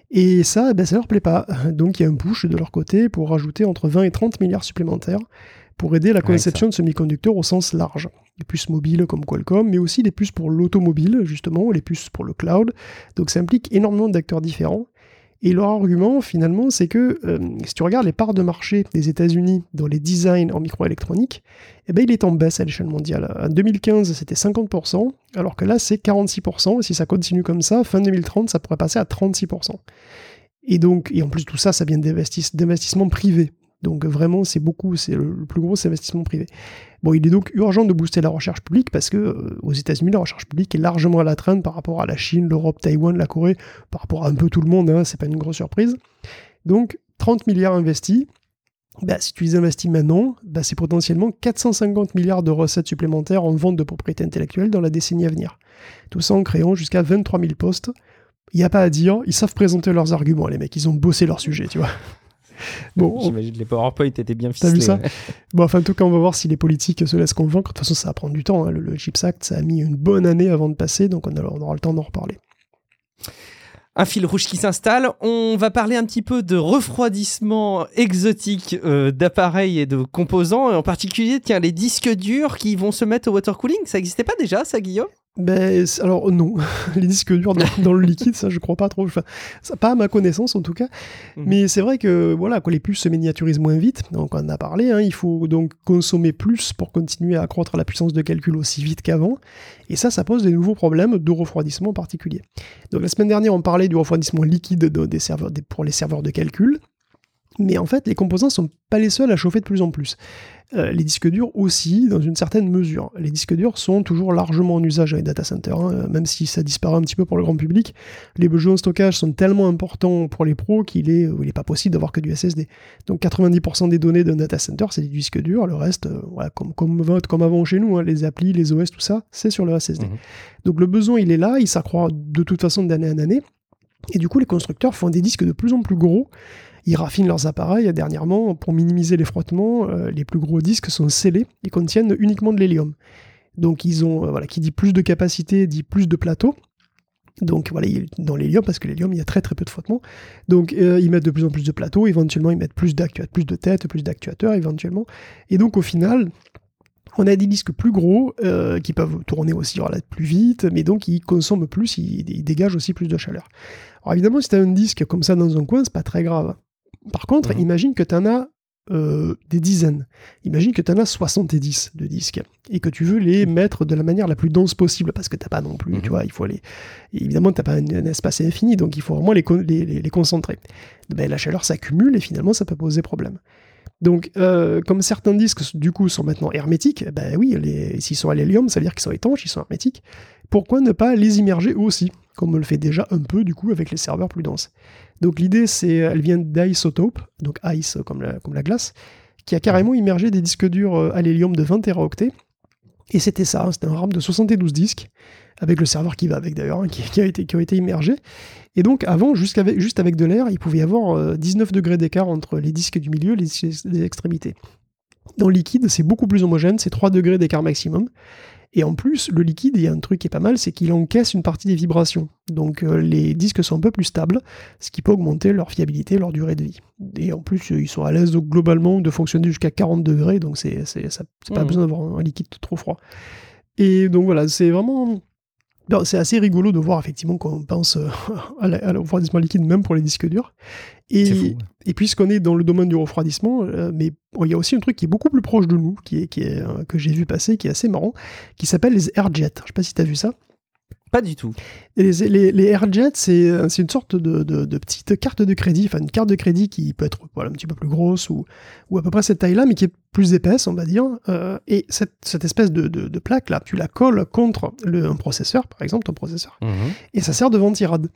Et ça, ben, ça leur plaît pas. Donc il y a un push de leur côté pour rajouter entre vingt et trente milliards supplémentaires pour aider la conception de semi-conducteurs au sens large. Les puces mobiles comme Qualcomm, mais aussi les puces pour l'automobile, justement, les puces pour le cloud. Donc ça implique énormément d'acteurs différents. Et leur argument, finalement, c'est que euh, si tu regardes les parts de marché des États-Unis dans les designs en microélectronique, eh ben, il est en baisse à l'échelle mondiale. En deux mille quinze, c'était cinquante pour cent, alors que là, c'est quarante-six pour cent. Et si ça continue comme ça, fin deux mille trente, ça pourrait passer à trente-six pour cent. Et donc, et en plus, tout ça, ça vient d'investissements privés. Donc vraiment, c'est beaucoup, c'est le, le plus gros investissement privé. Bon, il est donc urgent de booster la recherche publique parce que euh, aux États-Unis, la recherche publique est largement à la traîne par rapport à la Chine, l'Europe, Taïwan, la Corée, par rapport à un peu tout le monde, hein, c'est pas une grosse surprise. Donc, trente milliards investis. Bah, si tu les investis maintenant, bah, c'est potentiellement quatre cent cinquante milliards de recettes supplémentaires en vente de propriété intellectuelle dans la décennie à venir. Tout ça en créant jusqu'à vingt-trois mille postes. Il n'y a pas à dire, ils savent présenter leurs arguments, les mecs, ils ont bossé leur sujet, tu vois. Bon, j'imagine que les PowerPoint étaient bien ficelés. T'as vu ça ouais. Bon, enfin, en tout cas, on va voir si les politiques se laissent convaincre. De toute façon, ça va prendre du temps. Hein. Le, le Chips Act, ça a mis une bonne année avant de passer, donc on, a, on aura le temps d'en reparler. Un fil rouge qui s'installe. On va parler un petit peu de refroidissement exotique euh, d'appareils et de composants, et en particulier, tiens, les disques durs qui vont se mettre au water cooling. Ça n'existait pas déjà, ça, Guillaume ? Ben, alors non, les disques durs dans, dans le liquide, ça je crois pas trop, enfin, ça, pas à ma connaissance en tout cas, mmh. mais c'est vrai que voilà, quand les puces se miniaturisent moins vite, donc on en a parlé, hein, il faut donc consommer plus pour continuer à accroître la puissance de calcul aussi vite qu'avant, et ça, ça pose des nouveaux problèmes de refroidissement en particulier. Donc la semaine dernière, on parlait du refroidissement liquide de, des serveurs, des, pour les serveurs de calcul, mais en fait, les composants sont pas les seuls à chauffer de plus en plus. Euh, les disques durs aussi, dans une certaine mesure. Les disques durs sont toujours largement en usage dans les data centers, hein, même si ça disparaît un petit peu pour le grand public. Les besoins de stockage sont tellement importants pour les pros qu'il est, il est pas possible d'avoir que du S S D. Donc quatre-vingt-dix pour cent des données d'un data center, c'est des disques durs. Le reste, euh, voilà, comme, comme, comme avant chez nous, hein, les applis, les O S, tout ça, c'est sur le S S D. Mmh. Donc le besoin, il est là, il s'accroît de toute façon d'année en année. Et du coup, les constructeurs font des disques de plus en plus gros. Ils raffinent leurs appareils. Dernièrement, pour minimiser les frottements, euh, les plus gros disques sont scellés et contiennent uniquement de l'hélium. Donc, ils ont, euh, voilà, qui dit plus de capacité, dit plus de plateau. Donc, voilà, dans l'hélium, parce que l'hélium, il y a très très peu de frottements. Donc, euh, ils mettent de plus en plus de plateaux. Éventuellement, ils mettent plus d'actuateurs, plus de têtes, plus d'actuateurs, éventuellement. Et donc, au final, on a des disques plus gros euh, qui peuvent tourner aussi voilà, plus vite, mais donc ils consomment plus, ils, ils dégagent aussi plus de chaleur. Alors, évidemment, si tu as un disque comme ça dans un coin, c'est pas très grave. Par contre, mmh. imagine que tu en as euh, des dizaines. Imagine que tu en as soixante-dix de disques et que tu veux les mettre de la manière la plus dense possible parce que tu n'as pas non plus, mmh. tu vois, il faut les... Évidemment, tu n'as pas un, un espace infini, donc il faut vraiment les, les, les, les concentrer. Ben, la chaleur s'accumule et finalement, ça peut poser problème. Donc, euh, comme certains disques, du coup, sont maintenant hermétiques, ben oui, les, s'ils sont à l'hélium, ça veut dire qu'ils sont étanches, ils sont hermétiques. Pourquoi ne pas les immerger eux aussi, comme on le fait déjà un peu, du coup, avec les serveurs plus denses. Donc, l'idée, c'est, elle vient d'Isotope, donc ice comme la, comme la glace, qui a carrément immergé des disques durs à l'hélium de vingt téraoctets. Et c'était ça, hein, c'était un RAM de soixante-douze disques, avec le serveur qui va avec d'ailleurs, hein, qui, qui, a été, qui a été immergé. Et donc avant, jusqu'avec, juste avec de l'air, il pouvait y avoir euh, dix-neuf degrés d'écart entre les disques du milieu et les disques des extrémités. Dans le liquide, c'est beaucoup plus homogène, c'est trois degrés d'écart maximum. Et en plus, le liquide, il y a un truc qui est pas mal, c'est qu'il encaisse une partie des vibrations. Donc euh, les disques sont un peu plus stables, ce qui peut augmenter leur fiabilité, leur durée de vie. Et en plus, ils sont à l'aise donc, globalement de fonctionner jusqu'à quarante degrés, donc c'est, c'est, ça, c'est pas mmh. besoin d'avoir un liquide trop froid. Et donc voilà, c'est vraiment... Non, c'est assez rigolo de voir effectivement qu'on pense euh, à, la, à le refroidissement liquide même pour les disques durs. Et, fou, ouais. et puisqu'on est dans le domaine du refroidissement, euh, mais bon, il y a aussi un truc qui est beaucoup plus proche de nous, qui est, qui est, euh, que j'ai vu passer, qui est assez marrant, qui s'appelle les airjets. Je ne sais pas si tu as vu ça. Pas du tout. Et les, les, les airjets, c'est, c'est une sorte de, de, de petite carte de crédit, enfin une carte de crédit qui peut être voilà, un petit peu plus grosse ou, ou à peu près cette taille-là, mais qui est plus épaisse, on va dire. Euh, et cette, cette espèce de, de, de plaque-là, tu la colles contre le, un processeur, par exemple, ton processeur, mmh. et ça sert de ventirad.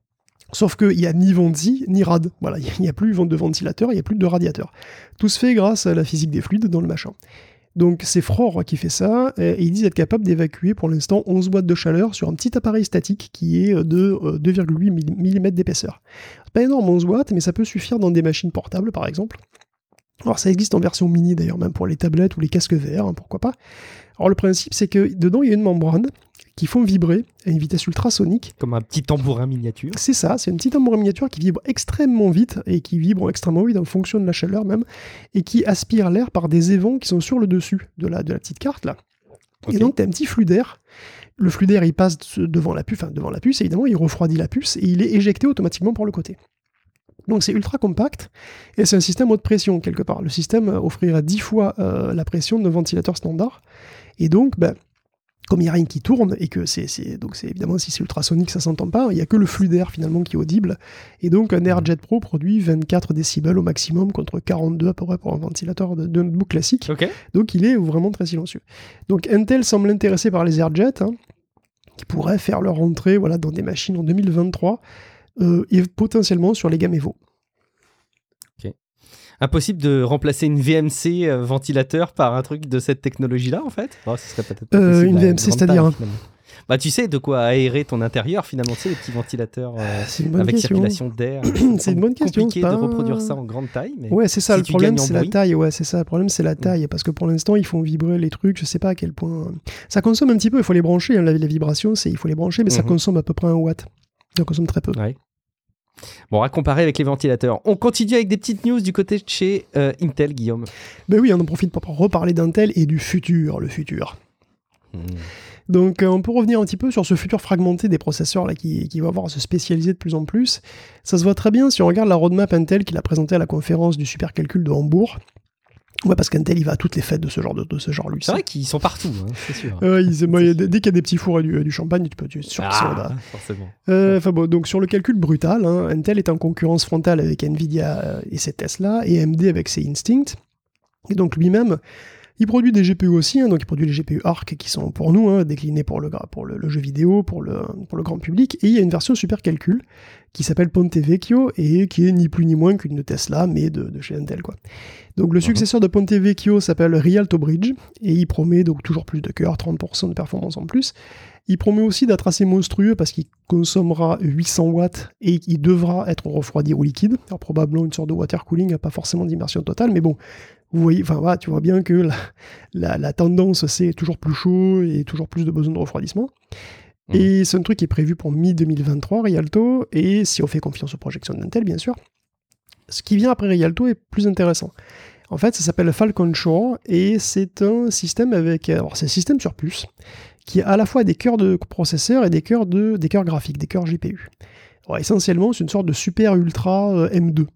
Sauf qu'il n'y a ni venti, ni rad. Voilà, il n'y a plus de ventilateur, il n'y a plus de radiateur. Tout se fait grâce à la physique des fluides dans le machin. Donc c'est Frore qui fait ça, et ils disent être capable d'évacuer pour l'instant onze watts de chaleur sur un petit appareil statique qui est de deux virgule huit millimètres d'épaisseur. C'est pas énorme onze watts, mais ça peut suffire dans des machines portables par exemple. Alors ça existe en version mini d'ailleurs, même pour les tablettes ou les casques V R, hein, pourquoi pas. Alors le principe c'est que dedans il y a une membrane qui font vibrer à une vitesse ultrasonique. Comme un petit tambourin miniature. C'est ça, c'est un petit tambourin miniature qui vibre extrêmement vite et qui vibre extrêmement vite en fonction de la chaleur même et qui aspire l'air par des évents qui sont sur le dessus de la, de la petite carte là. Okay. Et donc tu as un petit flux d'air. Le flux d'air il passe devant la puce, enfin devant la puce évidemment, il refroidit la puce et il est éjecté automatiquement par le côté. Donc c'est ultra compact et c'est un système haute pression quelque part. Le système offrira dix fois euh, la pression d'un ventilateur standard et donc ben, comme il n'y a rien qui tourne, et que c'est, c'est, donc c'est évidemment, si c'est ultrasonique, ça ne s'entend pas, il n'y a que le flux d'air finalement qui est audible. Et donc, un AirJet Pro produit vingt-quatre décibels au maximum, contre quarante-deux à peu près pour un ventilateur de, de notebook classique. Okay. Donc, il est vraiment très silencieux. Donc, Intel semble intéressé par les AirJet, hein, qui pourraient faire leur entrée voilà, dans des machines en deux mille vingt-trois, euh, et potentiellement sur les gammes Evo. Impossible de remplacer une V M C euh, ventilateur par un truc de cette technologie-là, en fait oh, ce serait peut-être pas euh, Une V M C, c'est-à-dire hein. Bah, tu sais de quoi aérer ton intérieur, finalement, tu sais, les petits ventilateurs euh, avec question. circulation d'air. C'est une bonne question. C'est compliqué pas... de reproduire ça en grande taille. Mais ouais, c'est ça, si le problème, c'est bruit... la taille. Ouais, c'est ça, le problème, c'est la taille. Mm. Parce que pour l'instant, ils font vibrer les trucs, je sais pas à quel point. Ça consomme un petit peu, il faut les brancher. Hein, les vibrations, c'est il faut les brancher, mais mm-hmm. ça consomme à peu près un watt. Ça consomme très peu. Ouais. Bon, à comparer avec les ventilateurs. On continue avec des petites news du côté de chez euh, Intel, Guillaume. Ben oui, on en profite pour reparler d'Intel et du futur, le futur. Hmm. Donc, euh, on peut revenir un petit peu sur ce futur fragmenté des processeurs là, qui, qui va avoir à se spécialiser de plus en plus. Ça se voit très bien si on regarde la roadmap Intel qu'il a présentée à la conférence du supercalcul de Hambourg. Ouais, parce qu'Intel, il va à toutes les fêtes de ce genre de, de ce genre lui. C'est vrai qu'ils sont partout, hein, c'est sûr. Euh, ils, bah, dès qu'il y a des petits fours et du, du champagne, tu peux, tu es sûr qu'ils sont là. Forcément. Euh, bon, donc sur le calcul brutal, hein, Intel est en concurrence frontale avec Nvidia et ses Tesla, et A M D avec ses Instinct. Et donc lui-même, il produit des G P U aussi, hein, donc il produit les G P U Arc qui sont pour nous, hein, déclinés pour, le, pour le, le jeu vidéo, pour le, pour le grand public. Et il y a une version supercalcul qui s'appelle Ponte Vecchio et qui est ni plus ni moins qu'une Tesla, mais de, de chez Intel, quoi. Donc le successeur de Ponte Vecchio s'appelle Rialto Bridge et il promet donc toujours plus de cœur, trente pour cent de performance en plus. Il promet aussi d'être assez monstrueux parce qu'il consommera huit cents watts et il devra être refroidi au liquide. Alors probablement une sorte de water cooling, pas forcément d'immersion totale, mais bon, vous voyez, enfin voilà, tu vois bien que la, la, la tendance c'est toujours plus chaud et toujours plus de besoin de refroidissement. Mmh. Et c'est un truc qui est prévu pour mi deux mille vingt-trois, Rialto, et si on fait confiance aux projections d'Intel, bien sûr. Ce qui vient après Rialto est plus intéressant. En fait, ça s'appelle Falcon Shore, et c'est un système avec... Alors, c'est un système sur puce, qui a à la fois des cœurs de processeurs et des cœurs, de, des cœurs graphiques, des cœurs G P U. Alors, essentiellement, c'est une sorte de super ultra euh, M deux.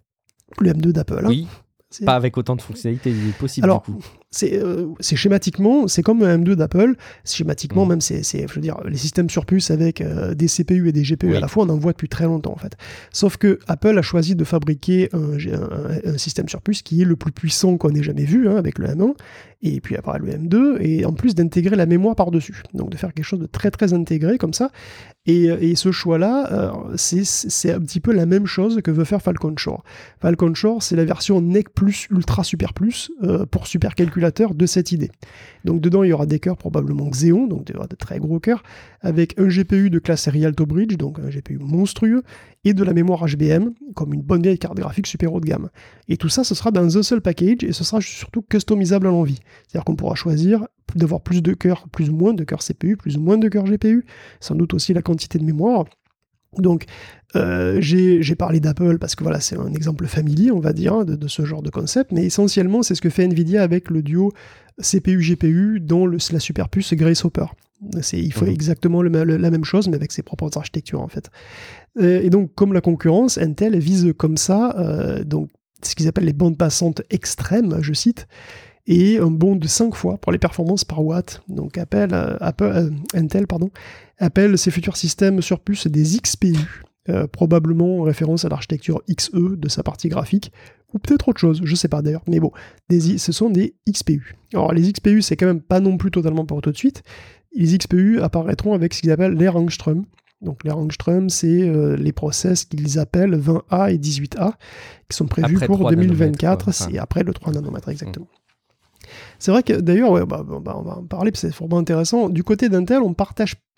Le M deux d'Apple. Hein. Oui, c'est... pas avec autant de fonctionnalités possibles. Alors, du coup. C'est, euh, c'est schématiquement, c'est comme un M deux d'Apple. Schématiquement, mmh. même, c'est, c'est, je veux dire, les systèmes sur puce avec euh, des C P U et des G P U oui. à la fois, on en voit depuis très longtemps, en fait. Sauf que Apple a choisi de fabriquer un, un, un système sur puce qui est le plus puissant qu'on ait jamais vu, hein, avec le M un, et puis après le M deux, et en plus d'intégrer la mémoire par-dessus. Donc, de faire quelque chose de très, très intégré, comme ça. Et, et ce choix-là, euh, c'est, c'est un petit peu la même chose que veut faire Falcon Shore. Falcon Shore, c'est la version N E C plus Ultra Super Plus euh, pour supercalculateur de cette idée. Donc dedans, il y aura des cœurs probablement Xeon, donc il y aura de très gros cœurs, avec un G P U de classe Rialto Bridge, donc un G P U monstrueux, et de la mémoire H B M, comme une bonne vieille carte graphique super haut de gamme. Et tout ça, ce sera dans un seul package, et ce sera surtout customisable à l'envie. C'est-à-dire qu'on pourra choisir d'avoir plus de cœurs, plus ou moins de cœurs C P U, plus ou moins de cœurs G P U, sans doute aussi la quantité de mémoire. Donc, euh, j'ai, j'ai parlé d'Apple parce que voilà, c'est un exemple familier, on va dire, de, de ce genre de concept, mais essentiellement, c'est ce que fait Nvidia avec le duo C P U-G P U dans le, la superpuce Grace Hopper. C'est, il faut mmh. exactement le, le, la même chose, mais avec ses propres architectures, en fait. Euh, et donc, comme la concurrence, Intel vise comme ça, euh, donc, ce qu'ils appellent les bandes passantes extrêmes, je cite, et un bond de cinq fois pour les performances par watt. Donc Apple, euh, Apple, euh, Intel pardon, appelle ces futurs systèmes sur puce des X P U, euh, probablement en référence à l'architecture X E de sa partie graphique, ou peut-être autre chose, je sais pas d'ailleurs, mais bon, des, ce sont des X P U. Alors les X P U, c'est quand même pas non plus totalement pour tout de suite. Les X P U apparaîtront avec ce qu'ils appellent l'air angstrom. Donc les angstrom, c'est euh, les process qu'ils appellent vingt A et dix-huit A, qui sont prévus après pour deux mille vingt-quatre, c'est après le trois nanomètres exactement. Mmh. C'est vrai que d'ailleurs, ouais, bah, bah, on va en parler, c'est vraiment intéressant. Du côté d'Intel, on ne partage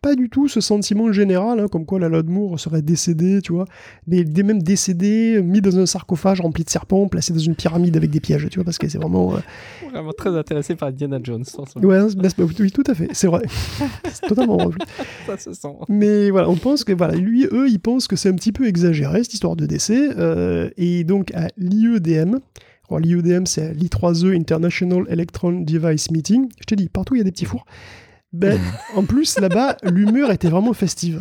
pas du tout ce sentiment général, hein, comme quoi la Lord Moore serait décédée, tu vois, mais dès même décédée, mis dans un sarcophage rempli de serpents, placé dans une pyramide avec des pièges, tu vois, parce que c'est vraiment... Euh... Vraiment très intéressé par Indiana Jones. Ouais, bah, oui, tout à fait, c'est vrai. C'est totalement vrai. Ça se sent. Mais voilà, on pense que, voilà, lui, eux, ils pensent que c'est un petit peu exagéré, cette histoire de décès, euh, et donc à l'I E D M... Alors, l'I E D M, c'est l'I trois E, International Electron Device Meeting. Je t'ai dit, partout, il y a des petits fours. Ben, en plus, là-bas, l'humeur était vraiment festive.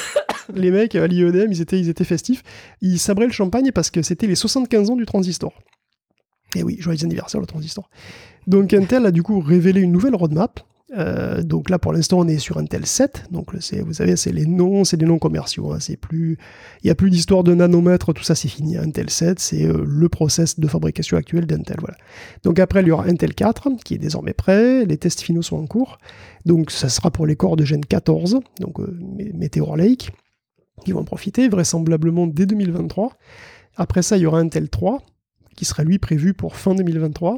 Les mecs, à l'I E D M, ils étaient, ils étaient festifs. Ils sabraient le champagne parce que c'était les soixante-quinze ans du transistor. Et oui, joyeux anniversaire, le transistor. Donc, Intel a du coup révélé une nouvelle roadmap. Euh, donc là, pour l'instant, on est sur Intel sept. Donc, c'est, vous savez, c'est les noms, c'est des noms commerciaux. Hein, c'est plus, il n'y a plus d'histoire de nanomètres, tout ça, c'est fini. Intel sept, c'est euh, le process de fabrication actuel d'Intel. Voilà. Donc après, il y aura Intel quatre, qui est désormais prêt. Les tests finaux sont en cours. Donc, ça sera pour les corps de Gen quatorze, donc euh, Meteor Lake, qui vont en profiter, vraisemblablement dès deux mille vingt-trois. Après ça, il y aura Intel trois, qui sera lui prévu pour fin deux mille vingt-trois.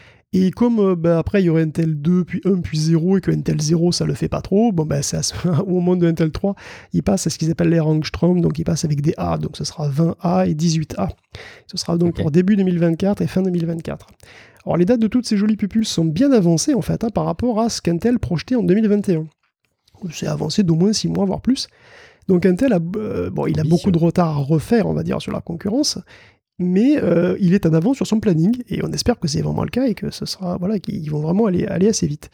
Et comme euh, bah, après il y aurait Intel deux, puis un, puis zéro, et que Intel zéro ça le fait pas trop, bon bah, ça, au moment de Intel trois, il passe à ce qu'ils appellent les Angstrom, donc il passe avec des A, donc ce sera vingt A et dix-huit A. Ce sera donc okay. pour début deux mille vingt-quatre et fin deux mille vingt-quatre. Alors les dates de toutes ces jolies pupules sont bien avancées en fait, hein, par rapport à ce qu'Intel projetait en deux mille vingt et un. C'est avancé d'au moins six mois, voire plus. Donc Intel a, euh, bon, il a beaucoup de retard à refaire, on va dire, sur la concurrence, mais euh, il est en avance sur son planning, et on espère que c'est vraiment le cas, et que ce sera, voilà, qu'ils vont vraiment aller, aller assez vite.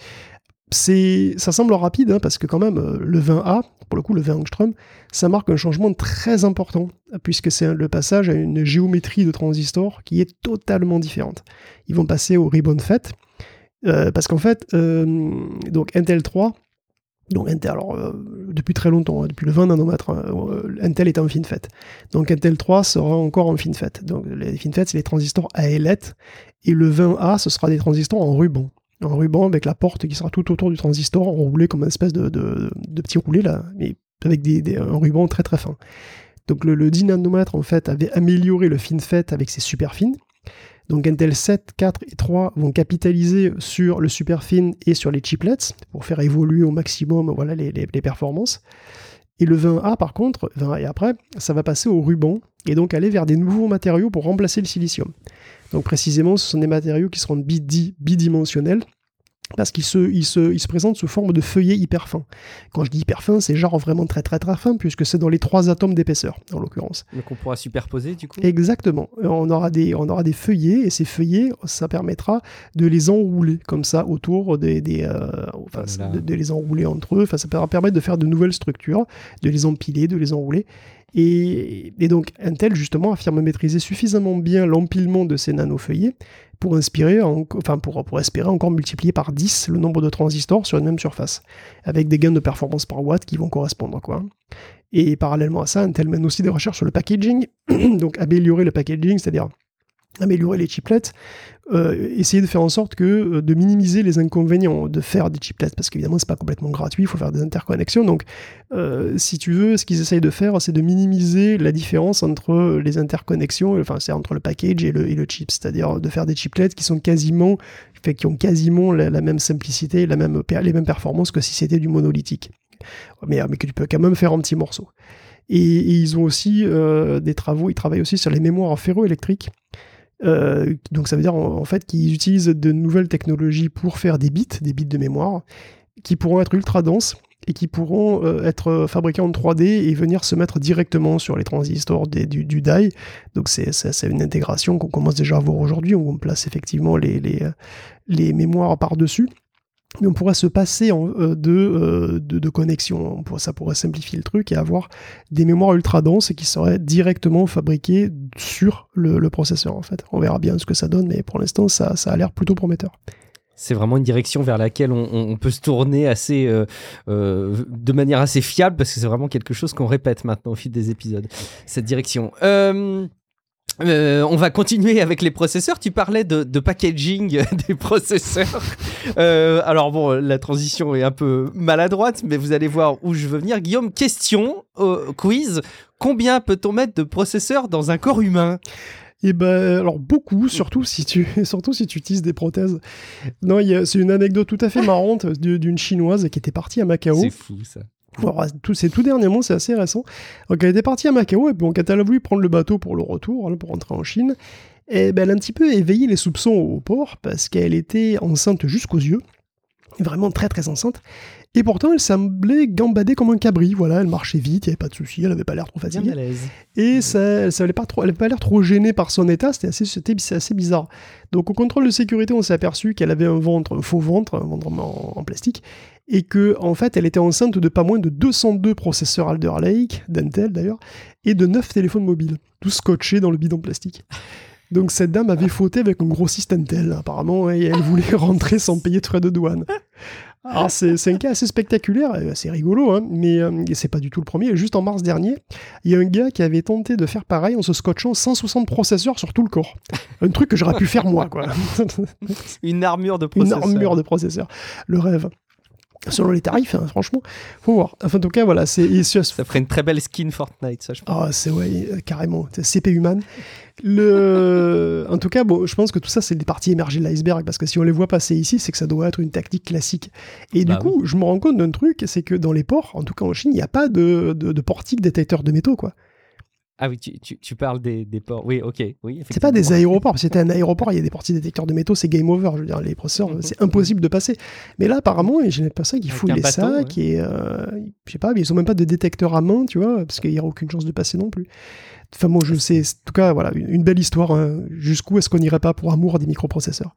C'est, ça semble rapide, hein, parce que quand même, euh, le vingt A, pour le coup, le vingt angstrom, ça marque un changement très important, puisque c'est le passage à une géométrie de transistor qui est totalement différente. Ils vont passer au ribbon FET, euh, parce qu'en fait, euh, donc Intel trois, donc Intel, alors euh, depuis très longtemps, hein, depuis le vingt nanomètres, hein, euh, Intel est en FinFET. Donc Intel trois sera encore en FinFET. Donc les FinFET, c'est les transistors à ailettes, et le vingt A, ce sera des transistors en ruban. En ruban avec la porte qui sera tout autour du transistor, enroulé comme une espèce de, de, de petit roulé, là, mais avec des, des, un ruban très très fin. Donc le, le dix nanomètres, en fait, avait amélioré le FinFET avec ses super fines. Donc Intel sept, quatre et trois vont capitaliser sur le super fin et sur les chiplets pour faire évoluer au maximum, voilà, les, les, les performances. Et le vingt A par contre, vingt A et après, ça va passer au ruban et donc aller vers des nouveaux matériaux pour remplacer le silicium. Donc précisément, ce sont des matériaux qui seront bidi- bidimensionnels parce qu'ils se, ils se, ils se présentent sous forme de feuillets hyper fins. Quand je dis hyper fin, c'est genre vraiment très très très fin, puisque c'est dans les trois atomes d'épaisseur, en l'occurrence. Donc on pourra superposer du coup ? Exactement. On aura, des, on aura des feuillets, et ces feuillets, ça permettra de les enrouler comme ça autour des... des euh, enfin, voilà. de, de les enrouler entre eux. Enfin, ça va permettre de faire de nouvelles structures, de les empiler, de les enrouler. Et, et donc Intel, justement, affirme maîtriser suffisamment bien l'empilement de ces nanofeuillets pour, inspirer en, enfin pour, pour espérer encore multiplier par dix le nombre de transistors sur une même surface, avec des gains de performance par watt qui vont correspondre, quoi. Et parallèlement à ça, Intel mène aussi des recherches sur le packaging, donc améliorer le packaging, c'est-à-dire améliorer les chiplets, euh, essayer de faire en sorte que euh, de minimiser les inconvénients de faire des chiplets, parce qu'évidemment c'est pas complètement gratuit, il faut faire des interconnexions. Donc euh, si tu veux, ce qu'ils essayent de faire, c'est de minimiser la différence entre les interconnexions, enfin c'est entre le package et le, et le chip, c'est-à-dire de faire des chiplets qui sont quasiment, fait, qui ont quasiment la, la même simplicité, la même, les mêmes performances que si c'était du monolithique, mais, mais que tu peux quand même faire en petits morceaux. Et, et ils ont aussi euh, des travaux, ils travaillent aussi sur les mémoires ferroélectriques. Euh, donc ça veut dire en, en fait qu'ils utilisent de nouvelles technologies pour faire des bits, des bits de mémoire, qui pourront être ultra denses et qui pourront euh, être fabriqués en trois D et venir se mettre directement sur les transistors des, du, du die. Donc c'est, c'est, c'est une intégration qu'on commence déjà à voir aujourd'hui, où on place effectivement les, les, les mémoires par-dessus. Mais on pourrait se passer en, euh, de, euh, de, de connexion. On pourrait, ça pourrait simplifier le truc et avoir des mémoires ultra denses qui seraient directement fabriquées sur le, le processeur, en fait. On verra bien ce que ça donne, mais pour l'instant, ça, ça a l'air plutôt prometteur. C'est vraiment une direction vers laquelle on, on peut se tourner assez, euh, euh, de manière assez fiable, parce que c'est vraiment quelque chose qu'on répète maintenant au fil des épisodes, cette direction. Euh... Euh, on va continuer avec les processeurs. Tu parlais de, de packaging des processeurs. Euh, alors bon, la transition est un peu maladroite, mais vous allez voir où je veux venir. Guillaume, question, euh, quiz. Combien peut-on mettre de processeurs dans un corps humain ? Eh ben, alors beaucoup, surtout si tu, surtout si tu utilises des prothèses. Non, y a, c'est une anecdote tout à fait marrante d'une chinoise qui était partie à Macao. C'est fou ça. Alors, tout, c'est tout dernièrement, c'est assez récent. Donc elle était partie à Macao, et puis quand elle a voulu prendre le bateau pour le retour, hein, pour rentrer en Chine, et ben, elle a un petit peu éveillé les soupçons au port, parce qu'elle était enceinte jusqu'aux yeux, vraiment très très enceinte, et pourtant elle semblait gambader comme un cabri, voilà, elle marchait vite, il n'y avait pas de souci, elle n'avait pas l'air trop fatiguée, et ça, ça avait pas trop, elle n'avait pas l'air trop gênée par son état, c'était assez, c'était assez bizarre. Donc au contrôle de sécurité, on s'est aperçu qu'elle avait un ventre, un faux ventre, un ventre en, en plastique, et que en fait elle était enceinte de pas moins de deux cent deux processeurs Alder Lake, d'Intel d'ailleurs, et de neuf téléphones mobiles, tous scotchés dans le bidon plastique. Donc cette dame avait fauté avec un grossiste Intel, apparemment, et elle voulait rentrer sans payer de frais de douane. Alors c'est, c'est un cas assez spectaculaire, assez rigolo, hein, mais euh, c'est pas du tout le premier. Juste en mars dernier, il y a un gars qui avait tenté de faire pareil en se scotchant cent soixante processeurs sur tout le corps. Un truc que j'aurais pu faire moi, quoi. Une armure de processeurs. Une armure de processeurs. Le rêve. Selon les tarifs, hein, franchement, faut voir. Enfin, en tout cas, voilà, c'est... Ça ferait une très belle skin Fortnite, ça, je pense. Ah, c'est, ouais, carrément, c'est C P U man. Le... En tout cas, bon, je pense que tout ça, c'est des parties émergées de l'iceberg, parce que si on les voit passer ici, c'est que ça doit être une tactique classique. Et bah, du coup, oui. Je me rends compte d'un truc, c'est que dans les ports, en tout cas en Chine, il n'y a pas de, de, de portique détecteur de métaux, quoi. Ah oui, tu, tu, tu parles des, des ports. Oui, ok. Oui, c'est pas des aéroports, parce que c'était un aéroport, il y a des portiques détecteurs de métaux, c'est game over. Je veux dire, les processeurs, mm-hmm. c'est impossible de passer. Mais là, apparemment, j'ai l'impression qu'ils fouillent les sacs, ouais. et euh, je sais pas, mais ils ont même pas de détecteur à main, tu vois, parce qu'il n'y aura aucune chance de passer non plus. Enfin, moi, je sais, en tout cas, voilà, une, une belle histoire. Hein. Jusqu'où est-ce qu'on n'irait pas pour amour des microprocesseurs?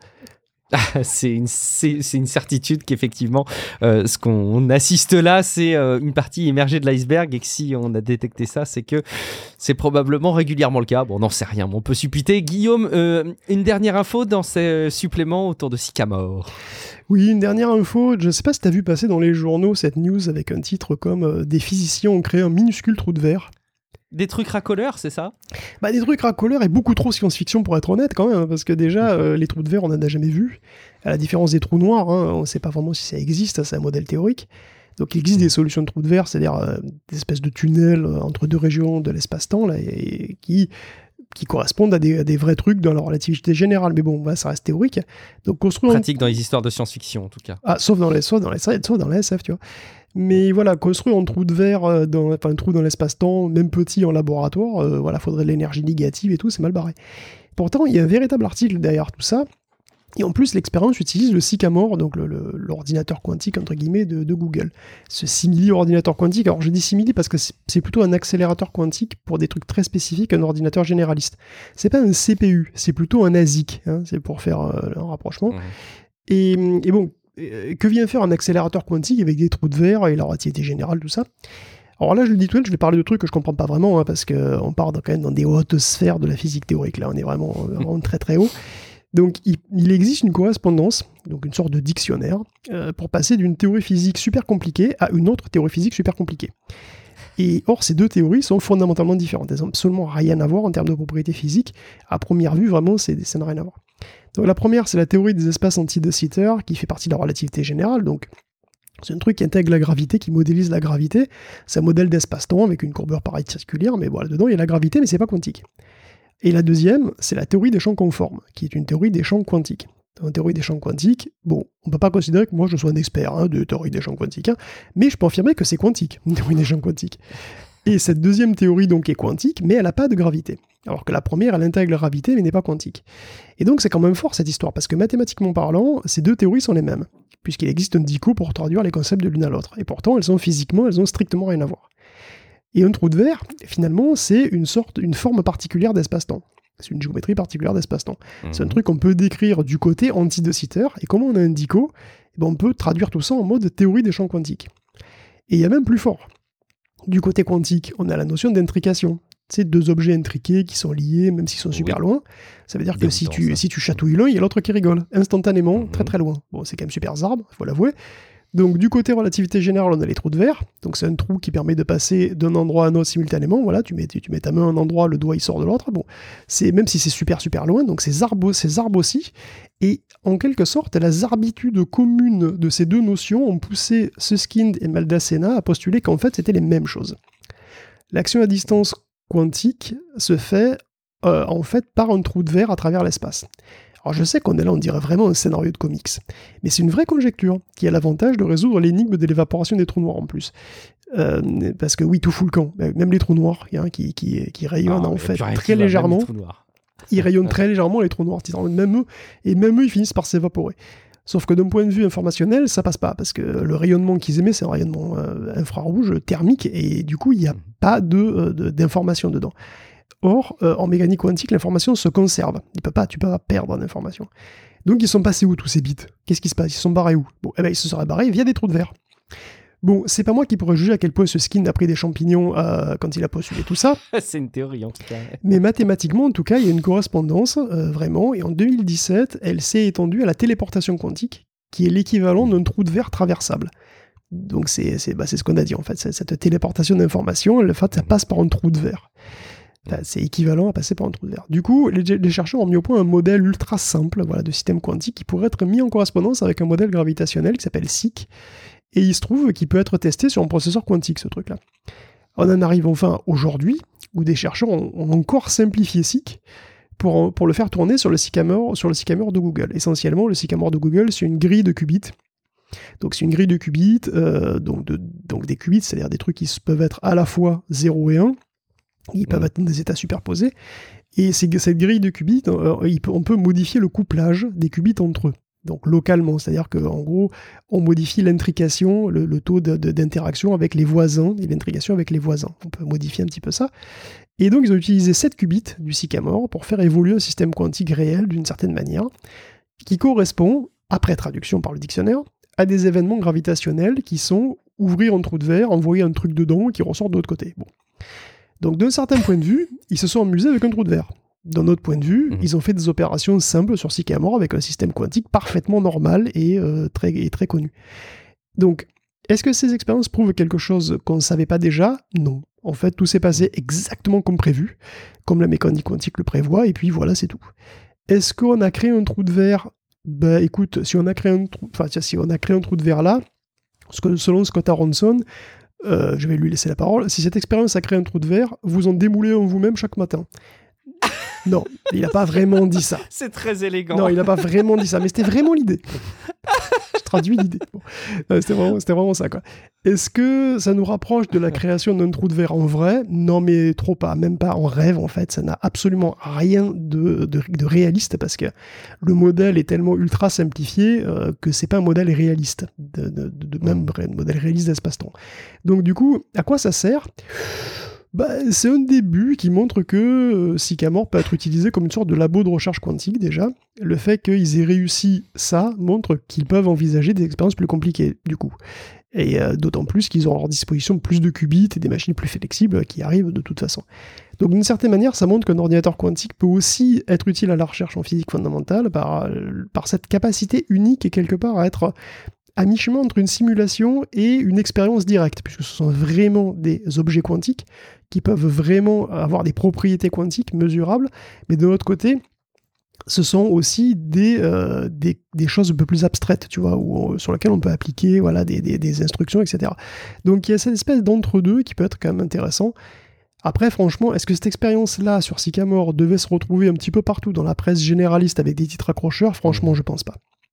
Ah, c'est, une, c'est, c'est une certitude qu'effectivement, euh, ce qu'on assiste là, c'est euh, une partie émergée de l'iceberg, et que si on a détecté ça, c'est que c'est probablement régulièrement le cas. Bon, on n'en sait rien, mais on peut supputer. Guillaume, euh, une dernière info dans ces suppléments autour de Sycamore. Oui, une dernière info. Je ne sais pas si tu as vu passer dans les journaux cette news avec un titre comme euh, « Des physiciens ont créé un minuscule trou de verre ». Des trucs racoleurs, c'est ça? Bah des trucs racoleurs et beaucoup trop science-fiction pour être honnête quand même, parce que déjà euh, les trous de verre on en a jamais vu, à la différence des trous noirs, hein, on ne sait pas vraiment si ça existe, c'est un modèle théorique. Donc il existe des solutions de trous de verre, c'est-à-dire euh, des espèces de tunnels euh, entre deux régions de l'espace-temps là, et, et qui, qui correspondent à des, à des vrais trucs dans la relativité générale, mais bon, bah, ça reste théorique. Donc construire pratique un... dans les histoires de science-fiction en tout cas. Ah, sauf dans les, sauf dans les, sauf dans la S F, tu vois. Mais voilà, construire un trou de verre, dans, enfin un trou dans l'espace-temps, même petit en laboratoire, euh, voilà, faudrait de l'énergie négative et tout, c'est mal barré. Pourtant, il y a un véritable article derrière tout ça, et en plus, l'expérience utilise le Sycamore, donc le, le, l'ordinateur quantique, entre guillemets, de, de Google. Ce simili-ordinateur quantique, alors je dis simili parce que c'est, c'est plutôt un accélérateur quantique pour des trucs très spécifiques, un ordinateur généraliste. C'est pas un C P U, c'est plutôt un A S I C, hein, c'est pour faire euh, un rapprochement. Mmh. Et, et bon, que vient faire un accélérateur quantique avec des trous de verre et la relativité générale, tout ça? Alors là, je le dis tout de suite, je vais parler de trucs que je comprends pas vraiment, hein, parce qu'on part dans, quand même dans des hautes sphères de la physique théorique. Là, on est vraiment, vraiment très très haut. Donc, il, il existe une correspondance, donc une sorte de dictionnaire, euh, pour passer d'une théorie physique super compliquée à une autre théorie physique super compliquée. Et or, ces deux théories sont fondamentalement différentes. Elles n'ont absolument rien à voir en termes de propriétés physiques. À première vue, vraiment, c'est, ça n'a rien à voir. Donc la première, c'est la théorie des espaces anti-de Sitter, qui fait partie de la relativité générale. Donc, c'est un truc qui intègre la gravité, qui modélise la gravité. C'est un modèle d'espace-temps avec une courbure particulière, mais voilà, dedans, il y a la gravité, mais c'est pas quantique. Et la deuxième, c'est la théorie des champs conformes, qui est une théorie des champs quantiques. Dans la théorie des champs quantiques, bon, on peut pas considérer que moi je sois un expert hein, de théorie des champs quantiques, hein, mais je peux affirmer que c'est quantique, une théorie des champs quantiques. Et cette deuxième théorie donc est quantique, mais elle n'a pas de gravité. Alors que la première, elle intègre la gravité, mais n'est pas quantique. Et donc c'est quand même fort cette histoire, parce que mathématiquement parlant, ces deux théories sont les mêmes, puisqu'il existe un dico pour traduire les concepts de l'une à l'autre. Et pourtant, elles sont physiquement, elles ont strictement rien à voir. Et un trou de verre, finalement, c'est une sorte, une forme particulière d'espace-temps. C'est une géométrie particulière d'espace-temps. Mmh. C'est un truc qu'on peut décrire du côté anti-de Sitter, et comme on a un dico, eh ben on peut traduire tout ça en mode théorie des champs quantiques. Et il y a même plus fort. Du côté quantique, on a la notion d'intrication. C'est deux objets intriqués qui sont liés, même s'ils sont super oui. loin. Ça veut dire que si tu, si tu chatouilles l'un, il y a l'autre qui rigole, instantanément, mmh. très très loin. Bon, c'est quand même super zarbe, il faut l'avouer. Donc du côté relativité générale, on a les trous de verre. Donc c'est un trou qui permet de passer d'un endroit à un autre simultanément. Voilà, tu mets, tu, tu mets ta main à un endroit, le doigt il sort de l'autre. Bon, c'est, même si c'est super super loin, donc c'est zarbe, c'est zarbe aussi. Et en quelque sorte, la zarbitude commune de ces deux notions ont poussé Susskind et Maldacena à postuler qu'en fait c'était les mêmes choses. L'action à distance quantique se fait euh, en fait par un trou de verre à travers l'espace. Alors je sais qu'on est là, on dirait vraiment un scénario de comics, mais c'est une vraie conjecture qui a l'avantage de résoudre l'énigme de l'évaporation des trous noirs en plus. Euh, parce que oui, tout fout le camp. Même les traux noirs hein, qui, qui, qui rayonnent ah, en fait très légèrement. Ils rayonnent très légèrement les trous noirs. Même eux, et même eux, ils finissent par s'évaporer. Sauf que d'un point de vue informationnel, ça passe pas, parce que le rayonnement qu'ils émettent, c'est un rayonnement euh, infrarouge, thermique, et du coup, il n'y a pas de, euh, de, d'information dedans. Or, euh, en mécanique quantique, l'information se conserve. Il peut pas, tu peux pas perdre l'information. Donc, ils sont passés où, tous ces bits ? Qu'est-ce qui se passe ? Ils sont barrés où ? Bon, eh ben, ils se seraient barrés via des trous de verre. Bon, c'est pas moi qui pourrais juger à quel point ce skin a pris des champignons euh, quand il a postulé tout ça. C'est une théorie, en tout cas. Mais mathématiquement, en tout cas, il y a une correspondance, euh, vraiment, et en deux mille dix-sept, elle s'est étendue à la téléportation quantique, qui est l'équivalent d'un trou de verre traversable. Donc c'est, c'est, bah, c'est ce qu'on a dit, en fait. C'est, cette téléportation d'informations, en fait, ça passe par un trou de verre. Enfin, c'est équivalent à passer par un trou de verre. Du coup, les, les chercheurs ont mis au point un modèle ultra simple voilà, de système quantique qui pourrait être mis en correspondance avec un modèle gravitationnel qui s'appelle S I C. Et il se trouve qu'il peut être testé sur un processeur quantique, ce truc-là. On en arrive enfin aujourd'hui, où des chercheurs ont, ont encore simplifié S I C pour, pour le faire tourner sur le Sycamore, sur le Sycamore de Google. Essentiellement, le Sycamore de Google, c'est une grille de qubits. Donc c'est une grille de qubits, euh, donc, de, donc des qubits, c'est-à-dire des trucs qui peuvent être à la fois zéro et un, ils peuvent être dans des états superposés, et c'est, cette grille de qubits, euh, il peut, on peut modifier le couplage des qubits entre eux. Donc localement, c'est-à-dire qu'en gros, on modifie l'intrication, le, le taux de, de, d'interaction avec les voisins, et l'intrication avec les voisins. On peut modifier un petit peu ça. Et donc, ils ont utilisé sept qubits du Sycamore pour faire évoluer un système quantique réel d'une certaine manière, qui correspond, après traduction par le dictionnaire, à des événements gravitationnels qui sont ouvrir un trou de verre, envoyer un truc dedans qui ressort de l'autre côté. Bon. Donc, d'un certain point de vue, ils se sont amusés avec un trou de verre. D'un autre point de vue, mmh. ils ont fait des opérations simples sur Sycamore avec un système quantique parfaitement normal et, euh, très, et très connu. Donc, est-ce que ces expériences prouvent quelque chose qu'on ne savait pas déjà ? Non. En fait, tout s'est passé exactement comme prévu, comme la mécanique quantique le prévoit, et puis voilà, c'est tout. Est-ce qu'on a créé un trou de verre ? Ben écoute, si on a créé un trou, enfin, si on a créé un trou de verre là, selon Scott Aronson, euh, je vais lui laisser la parole, si cette expérience a créé un trou de verre, vous en démoulez un vous-même chaque matin. Non, il n'a pas vraiment dit ça. C'est très élégant. Non, il n'a pas vraiment dit ça, mais c'était vraiment l'idée. Je traduis l'idée. Bon. Euh, c'était, vraiment, c'était vraiment ça, quoi. Est-ce que ça nous rapproche de la création d'un trou de verre en vrai ? Non, mais trop pas. Même pas en rêve, en fait. Ça n'a absolument rien de, de, de réaliste parce que le modèle est tellement ultra simplifié euh, que c'est pas un modèle réaliste. De, de, de, de même un modèle réaliste d'espace-temps. Donc, du coup, à quoi ça sert ? Bah, c'est un début qui montre que euh, Sycamore peut être utilisé comme une sorte de labo de recherche quantique déjà. Le fait qu'ils aient réussi ça montre qu'ils peuvent envisager des expériences plus compliquées du coup. Et euh, d'autant plus qu'ils ont à leur disposition plus de qubits et des machines plus flexibles qui arrivent de toute façon. Donc d'une certaine manière, ça montre qu'un ordinateur quantique peut aussi être utile à la recherche en physique fondamentale par, par cette capacité unique et quelque part à être à mi-chemin entre une simulation et une expérience directe, puisque ce sont vraiment des objets quantiques qui peuvent vraiment avoir des propriétés quantiques mesurables, mais de l'autre côté, ce sont aussi des, euh, des, des choses un peu plus abstraites, tu vois, où, sur lesquelles on peut appliquer voilà, des, des, des instructions, et cetera. Donc il y a cette espèce d'entre-deux qui peut être quand même intéressant. Après, franchement, est-ce que cette expérience-là sur Sycamore devait se retrouver un petit peu partout dans la presse généraliste avec des titres accrocheurs ? Franchement, je pense pas.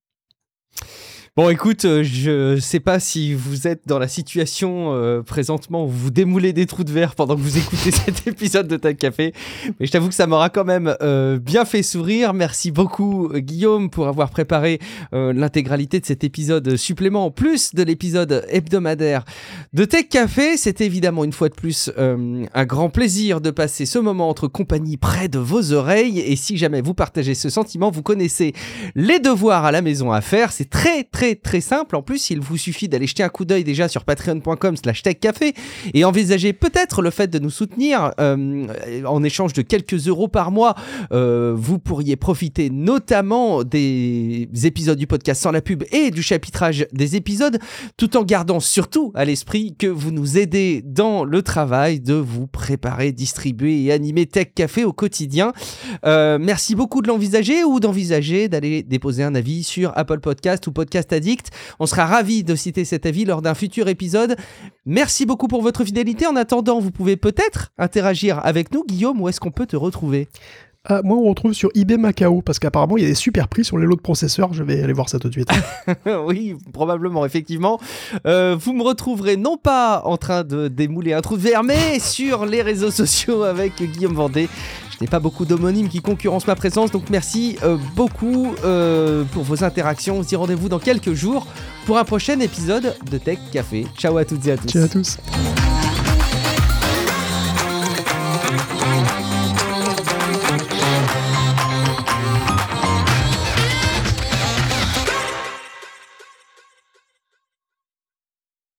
Bon, écoute, euh, je sais pas si vous êtes dans la situation euh, présentement où vous démoulez des trous de verre pendant que vous écoutez cet épisode de Tech Café, mais je t'avoue que ça m'aura quand même euh, bien fait sourire. Merci beaucoup, Guillaume, pour avoir préparé euh, l'intégralité de cet épisode supplément, en plus de l'épisode hebdomadaire de Tech Café. C'était évidemment une fois de plus euh, un grand plaisir de passer ce moment entre compagnie près de vos oreilles. Et si jamais vous partagez ce sentiment, vous connaissez les devoirs à la maison à faire. C'est très, très très simple. En plus, il vous suffit d'aller jeter un coup d'œil déjà sur patreon point com slash tech café et envisager peut-être le fait de nous soutenir euh, en échange de quelques euros par mois. Euh, vous pourriez profiter notamment des épisodes du podcast sans la pub et du chapitrage des épisodes, tout en gardant surtout à l'esprit que vous nous aidez dans le travail de vous préparer, distribuer et animer Tech Café au quotidien. Euh, merci beaucoup de l'envisager ou d'envisager d'aller déposer un avis sur Apple Podcast ou Podcast Addict. On sera ravis de citer cet avis lors d'un futur épisode. Merci beaucoup pour votre fidélité. En attendant, vous pouvez peut-être interagir avec nous. Guillaume, où est-ce qu'on peut te retrouver ? Ah, moi, on retrouve sur eBay Macao, parce qu'apparemment, il y a des super prix sur les lots de processeurs. Je vais aller voir ça tout de suite. Oui, probablement, effectivement. Euh, vous me retrouverez non pas en train de démouler un trou de verre, mais sur les réseaux sociaux avec Guillaume Vendée. Je n'ai pas beaucoup d'homonymes qui concurrencent ma présence, donc merci euh, beaucoup euh, pour vos interactions. On se dit rendez-vous dans quelques jours pour un prochain épisode de Tech Café. Ciao à toutes et à tous. Ciao à tous.